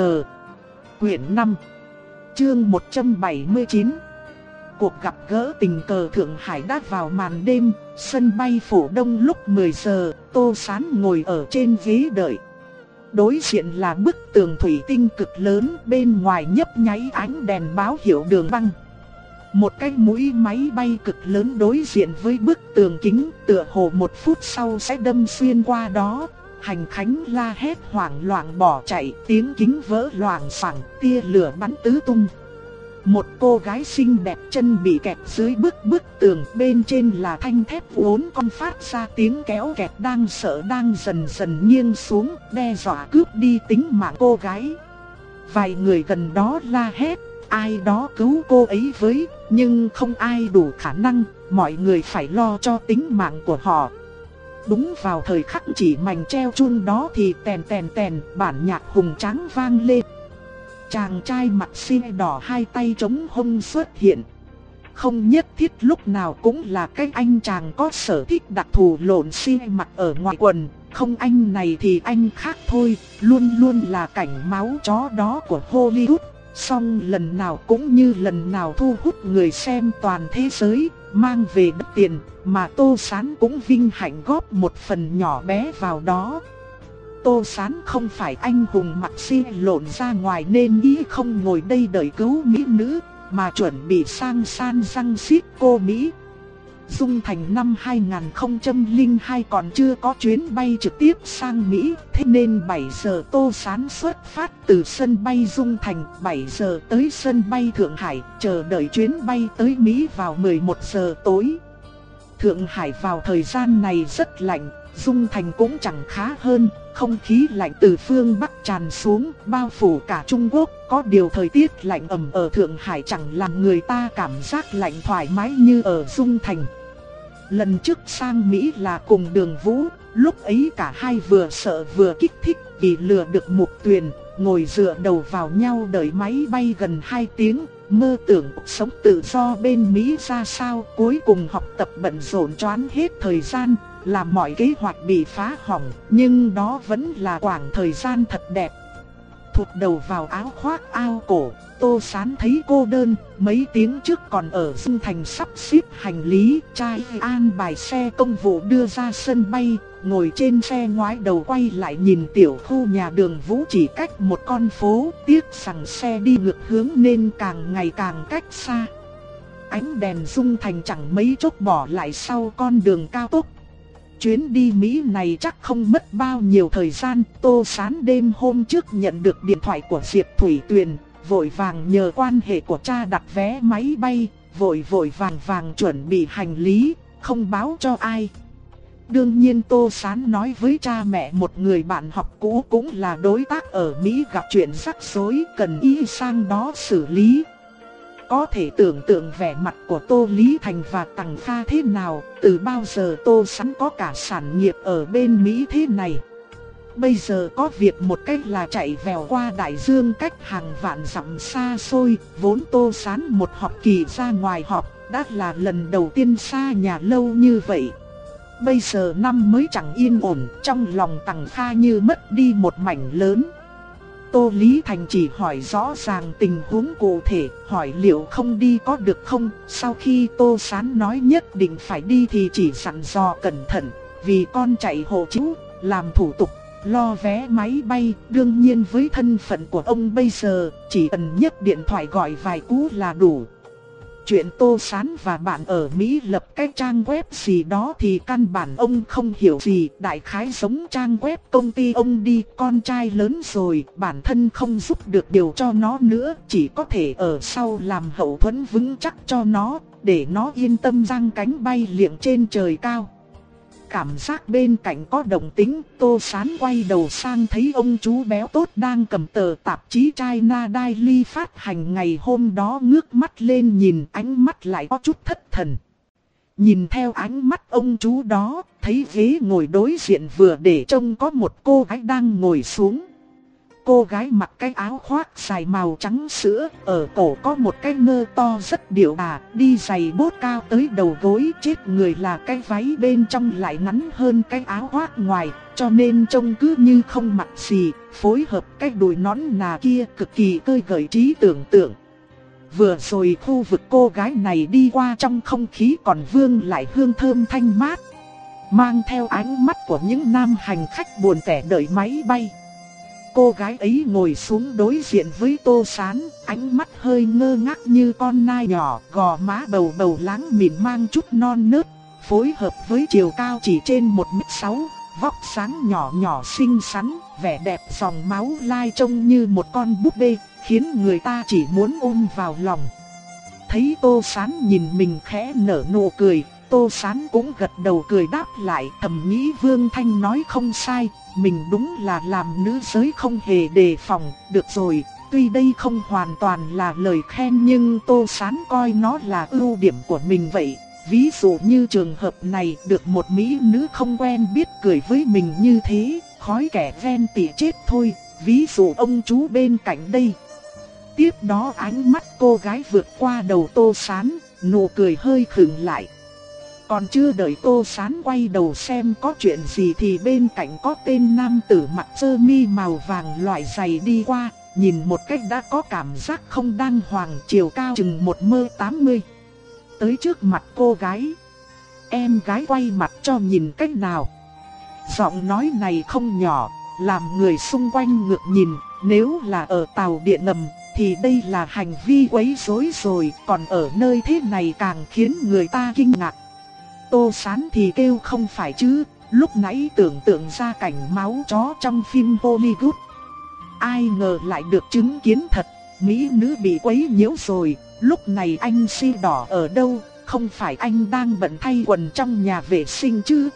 Quyển năm, chương một trăm bảy mươi chín. Cuộc gặp gỡ tình cờ Thượng Hải đã vào màn đêm. Sân bay Phổ Đông lúc mười giờ, Tô Sán ngồi ở trên ghế đợi. Đối diện là bức tường thủy tinh cực lớn, bên ngoài nhấp nháy ánh đèn báo hiệu đường băng. Một cái mũi máy bay cực lớn đối diện với bức tường kính, tựa hồ một phút sau sẽ đâm xuyên qua đó. Hành khách la hét hoảng loạn bỏ chạy, tiếng kính vỡ loảng xoảng, tia lửa bắn tứ tung. Một cô gái xinh đẹp chân bị kẹp dưới bức bức tường, bên trên là thanh thép uốn con phát ra tiếng kéo kẹt đang sợ đang dần dần nghiêng xuống, đe dọa cướp đi tính mạng cô gái. Vài người gần đó la hét, ai đó cứu cô ấy với, nhưng không ai đủ khả năng, mọi người phải lo cho tính mạng của họ. Đúng vào thời khắc chỉ mảnh treo chuông đó thì tèn tèn tèn, bản nhạc hùng tráng vang lên. Chàng trai mặt xinh đỏ hai tay chống hông xuất hiện, không nhất thiết lúc nào cũng là cái anh chàng có sở thích đặc thù lộn xi mặc ở ngoài quần. Không anh này thì anh khác thôi, luôn luôn là cảnh máu chó đó của Hollywood. Song lần nào cũng như lần nào thu hút người xem toàn thế giới, mang về đất tiền, mà Tô Sán cũng vinh hạnh góp một phần nhỏ bé vào đó. Tô Sán không phải anh hùng mặc xi lộn ra ngoài nên ý không ngồi đây đợi cứu mỹ nữ, mà chuẩn bị sang San Francisco Mỹ. Dung Thành năm hai không không hai còn chưa có chuyến bay trực tiếp sang Mỹ, thế nên bảy giờ Tô Sán xuất phát từ sân bay Dung Thành, bảy giờ tới sân bay Thượng Hải, chờ đợi chuyến bay tới Mỹ vào mười một giờ tối. Thượng Hải vào thời gian này rất lạnh, Dung Thành cũng chẳng khá hơn, không khí lạnh từ phương Bắc tràn xuống, bao phủ cả Trung Quốc. Có điều thời tiết lạnh ẩm ở Thượng Hải chẳng làm người ta cảm giác lạnh thoải mái như ở Dung Thành. Lần trước sang Mỹ là cùng Đường Vũ, lúc ấy cả hai vừa sợ vừa kích thích vì lừa được Mục Tuyền, ngồi dựa đầu vào nhau đợi máy bay gần hai tiếng, mơ tưởng sống tự do bên Mỹ ra sao. Cuối cùng học tập bận rộn choán hết thời gian, làm mọi kế hoạch bị phá hỏng, nhưng đó vẫn là quãng thời gian thật đẹp. Thụt đầu vào áo khoác ao cổ, Tô Sán thấy cô đơn, mấy tiếng trước còn ở Dung Thành sắp xếp hành lý, trai an bài xe công vụ đưa ra sân bay, ngồi trên xe ngoái đầu quay lại nhìn tiểu khu nhà Đường Vũ chỉ cách một con phố, tiếc rằng xe đi ngược hướng nên càng ngày càng cách xa. Ánh đèn Dung Thành chẳng mấy chốc bỏ lại sau con đường cao tốc. Chuyến đi Mỹ này chắc không mất bao nhiêu thời gian. Tô Sán đêm hôm trước nhận được điện thoại của Diệp Thủy Tuyền, vội vàng nhờ quan hệ của cha đặt vé máy bay, vội vội vàng vàng chuẩn bị hành lý, không báo cho ai. Đương nhiên Tô Sán nói với cha mẹ một người bạn học cũ cũng là đối tác ở Mỹ gặp chuyện rắc rối cần y sang đó xử lý. Có thể tưởng tượng vẻ mặt của Tô Lý Thành và Tằng Kha thế nào, từ bao giờ Tô Sán có cả sản nghiệp ở bên Mỹ thế này. Bây giờ có việc một cách là chạy vèo qua đại dương cách hàng vạn dặm xa xôi, vốn Tô Sán một học kỳ ra ngoài họp, đã là lần đầu tiên xa nhà lâu như vậy. Bây giờ năm mới chẳng yên ổn, trong lòng Tằng Kha như mất đi một mảnh lớn. Tô Lý Thành chỉ hỏi rõ ràng tình huống cụ thể, hỏi liệu không đi có được không. Sau khi Tô Sán nói nhất định phải đi thì chỉ dặn dò cẩn thận, vì con chạy hộ chiếu, làm thủ tục, lo vé máy bay. Đương nhiên với thân phận của ông bây giờ, chỉ cần nhấc điện thoại gọi vài cú là đủ. Chuyện Tô Sán và bạn ở Mỹ lập cái trang web gì đó thì căn bản ông không hiểu gì, đại khái giống trang web công ty ông đi, con trai lớn rồi, bản thân không giúp được điều cho nó nữa, chỉ có thể ở sau làm hậu thuẫn vững chắc cho nó, để nó yên tâm giang cánh bay liệng trên trời cao. Cảm giác bên cạnh có động tĩnh, Tô Sán quay đầu sang thấy ông chú béo tốt đang cầm tờ tạp chí China Daily phát hành ngày hôm đó, ngước mắt lên nhìn, ánh mắt lại có chút thất thần. Nhìn theo ánh mắt ông chú đó, thấy ghế ngồi đối diện vừa để trông có một cô gái đang ngồi xuống. Cô gái mặc cái áo khoác dài màu trắng sữa, ở cổ có một cái nơ to rất điệu đà, đi giày bốt cao tới đầu gối, chết người là cái váy bên trong lại ngắn hơn cái áo khoác ngoài, cho nên trông cứ như không mặc gì, phối hợp cái đùi nón nà kia cực kỳ khơi gợi trí tưởng tượng. Vừa rồi khu vực cô gái này đi qua trong không khí còn vương lại hương thơm thanh mát, mang theo ánh mắt của những nam hành khách buồn tẻ đợi máy bay. Cô gái ấy ngồi xuống đối diện với Tô Sán, ánh mắt hơi ngơ ngác như con nai nhỏ, gò má bầu bầu láng mịn mang chút non nớt, phối hợp với chiều cao chỉ trên một mét sáu, vóc sáng nhỏ nhỏ xinh xắn, vẻ đẹp dòng máu lai trông như một con búp bê, khiến người ta chỉ muốn ôm vào lòng. Thấy Tô Sán nhìn mình khẽ nở nụ cười, Tô Sán cũng gật đầu cười đáp lại, thầm nghĩ Vương Thanh nói không sai, mình đúng là làm nữ giới không hề đề phòng. Được rồi, tuy đây không hoàn toàn là lời khen nhưng Tô Sán coi nó là ưu điểm của mình vậy. Ví dụ như trường hợp này, được một mỹ nữ không quen biết cười với mình như thế, khói kẻ ghen tị chết thôi. Ví dụ ông chú bên cạnh đây. Tiếp đó ánh mắt cô gái vượt qua đầu Tô Sán, nụ cười hơi khựng lại. Còn chưa đợi Tô Sán quay đầu xem có chuyện gì thì bên cạnh có tên nam tử mặc sơ mi màu vàng loại giày đi qua, nhìn một cách đã có cảm giác không đàng hoàng, chiều cao chừng một mét tám mươi. Tới trước mặt cô gái. Em gái quay mặt cho nhìn cách nào. Giọng nói này không nhỏ, làm người xung quanh ngược nhìn. Nếu là ở tàu điện ngầm thì đây là hành vi quấy rối rồi, còn ở nơi thế này càng khiến người ta kinh ngạc. Tô Sán thì kêu không phải chứ, lúc nãy tưởng tượng ra cảnh máu chó trong phim Hollywood. Ai ngờ lại được chứng kiến thật, mỹ nữ bị quấy nhiễu rồi. Lúc này anh si đỏ ở đâu, không phải anh đang bận thay quần trong nhà vệ sinh chứ?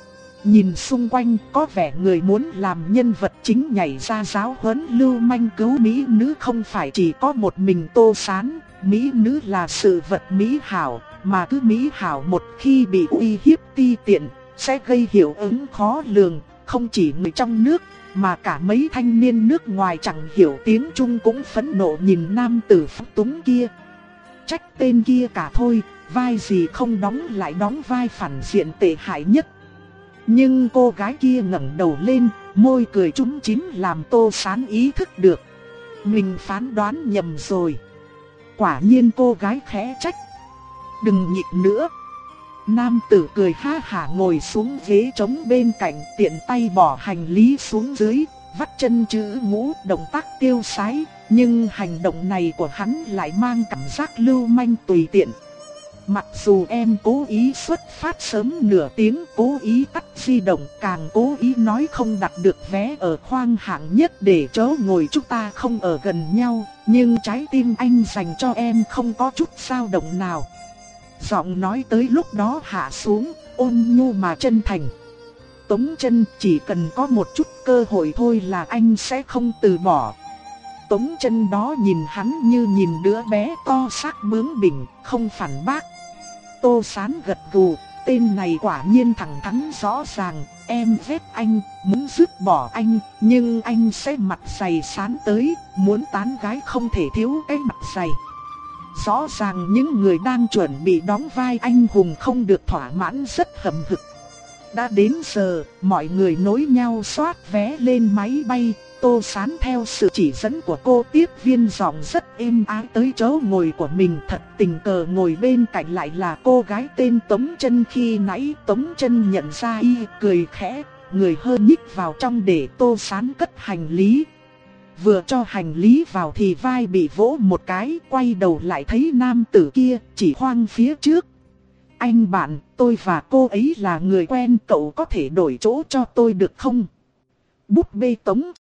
Nhìn xung quanh có vẻ người muốn làm nhân vật chính nhảy ra giáo huấn lưu manh cứu mỹ nữ không phải chỉ có một mình Tô Sán. Mỹ nữ là sự vật mỹ hảo, mà cứ mỹ hảo một khi bị uy hiếp ti tiện sẽ gây hiệu ứng khó lường. Không chỉ người trong nước mà cả mấy thanh niên nước ngoài chẳng hiểu tiếng Trung cũng phẫn nộ nhìn nam tử phóng túng kia. Trách tên kia cả thôi, vai gì không đóng lại đóng vai phản diện tệ hại nhất. Nhưng cô gái kia ngẩng đầu lên, môi cười chúm chím làm Tô Sán ý thức được mình phán đoán nhầm rồi. Quả nhiên cô gái khẽ trách. Đừng nhịn nữa. Nam tử cười ha hả ngồi xuống ghế trống bên cạnh, tiện tay bỏ hành lý xuống dưới, vắt chân chữ ngũ, động tác tiêu sái. Nhưng hành động này của hắn lại mang cảm giác lưu manh tùy tiện. Mặc dù em cố ý xuất phát sớm nửa tiếng, cố ý tắt di động, càng cố ý nói không đặt được vé ở khoang hạng nhất để chỗ ngồi chúng ta không ở gần nhau, nhưng trái tim anh dành cho em không có chút dao động nào. Giọng nói tới lúc đó hạ xuống, ôn nhu mà chân thành. Tống Chân, chỉ cần có một chút cơ hội thôi là anh sẽ không từ bỏ. Tống Chân đó nhìn hắn như nhìn đứa bé to xác bướng bỉnh, không phản bác. Tô Sán gật gù, tên này quả nhiên thẳng thắn rõ ràng. Em ghét anh, muốn dứt bỏ anh, nhưng anh sẽ mặt dày sán tới. Muốn tán gái không thể thiếu cái mặt dày. Rõ ràng những người đang chuẩn bị đóng vai anh hùng không được thỏa mãn rất hậm hực. Đã đến giờ, mọi người nối nhau soát vé lên máy bay. Tô Sán theo sự chỉ dẫn của cô tiếp viên giọng rất êm ái tới chỗ ngồi của mình. Thật tình cờ ngồi bên cạnh lại là cô gái tên Tống Chân khi nãy. Tống Chân nhận ra y, cười khẽ, người hơi nhích vào trong để Tô Sán cất hành lý. Vừa cho hành lý vào thì vai bị vỗ một cái, quay đầu lại thấy nam tử kia chỉ khoang phía trước. Anh bạn, tôi và cô ấy là người quen, cậu có thể đổi chỗ cho tôi được không? Búp bê Tống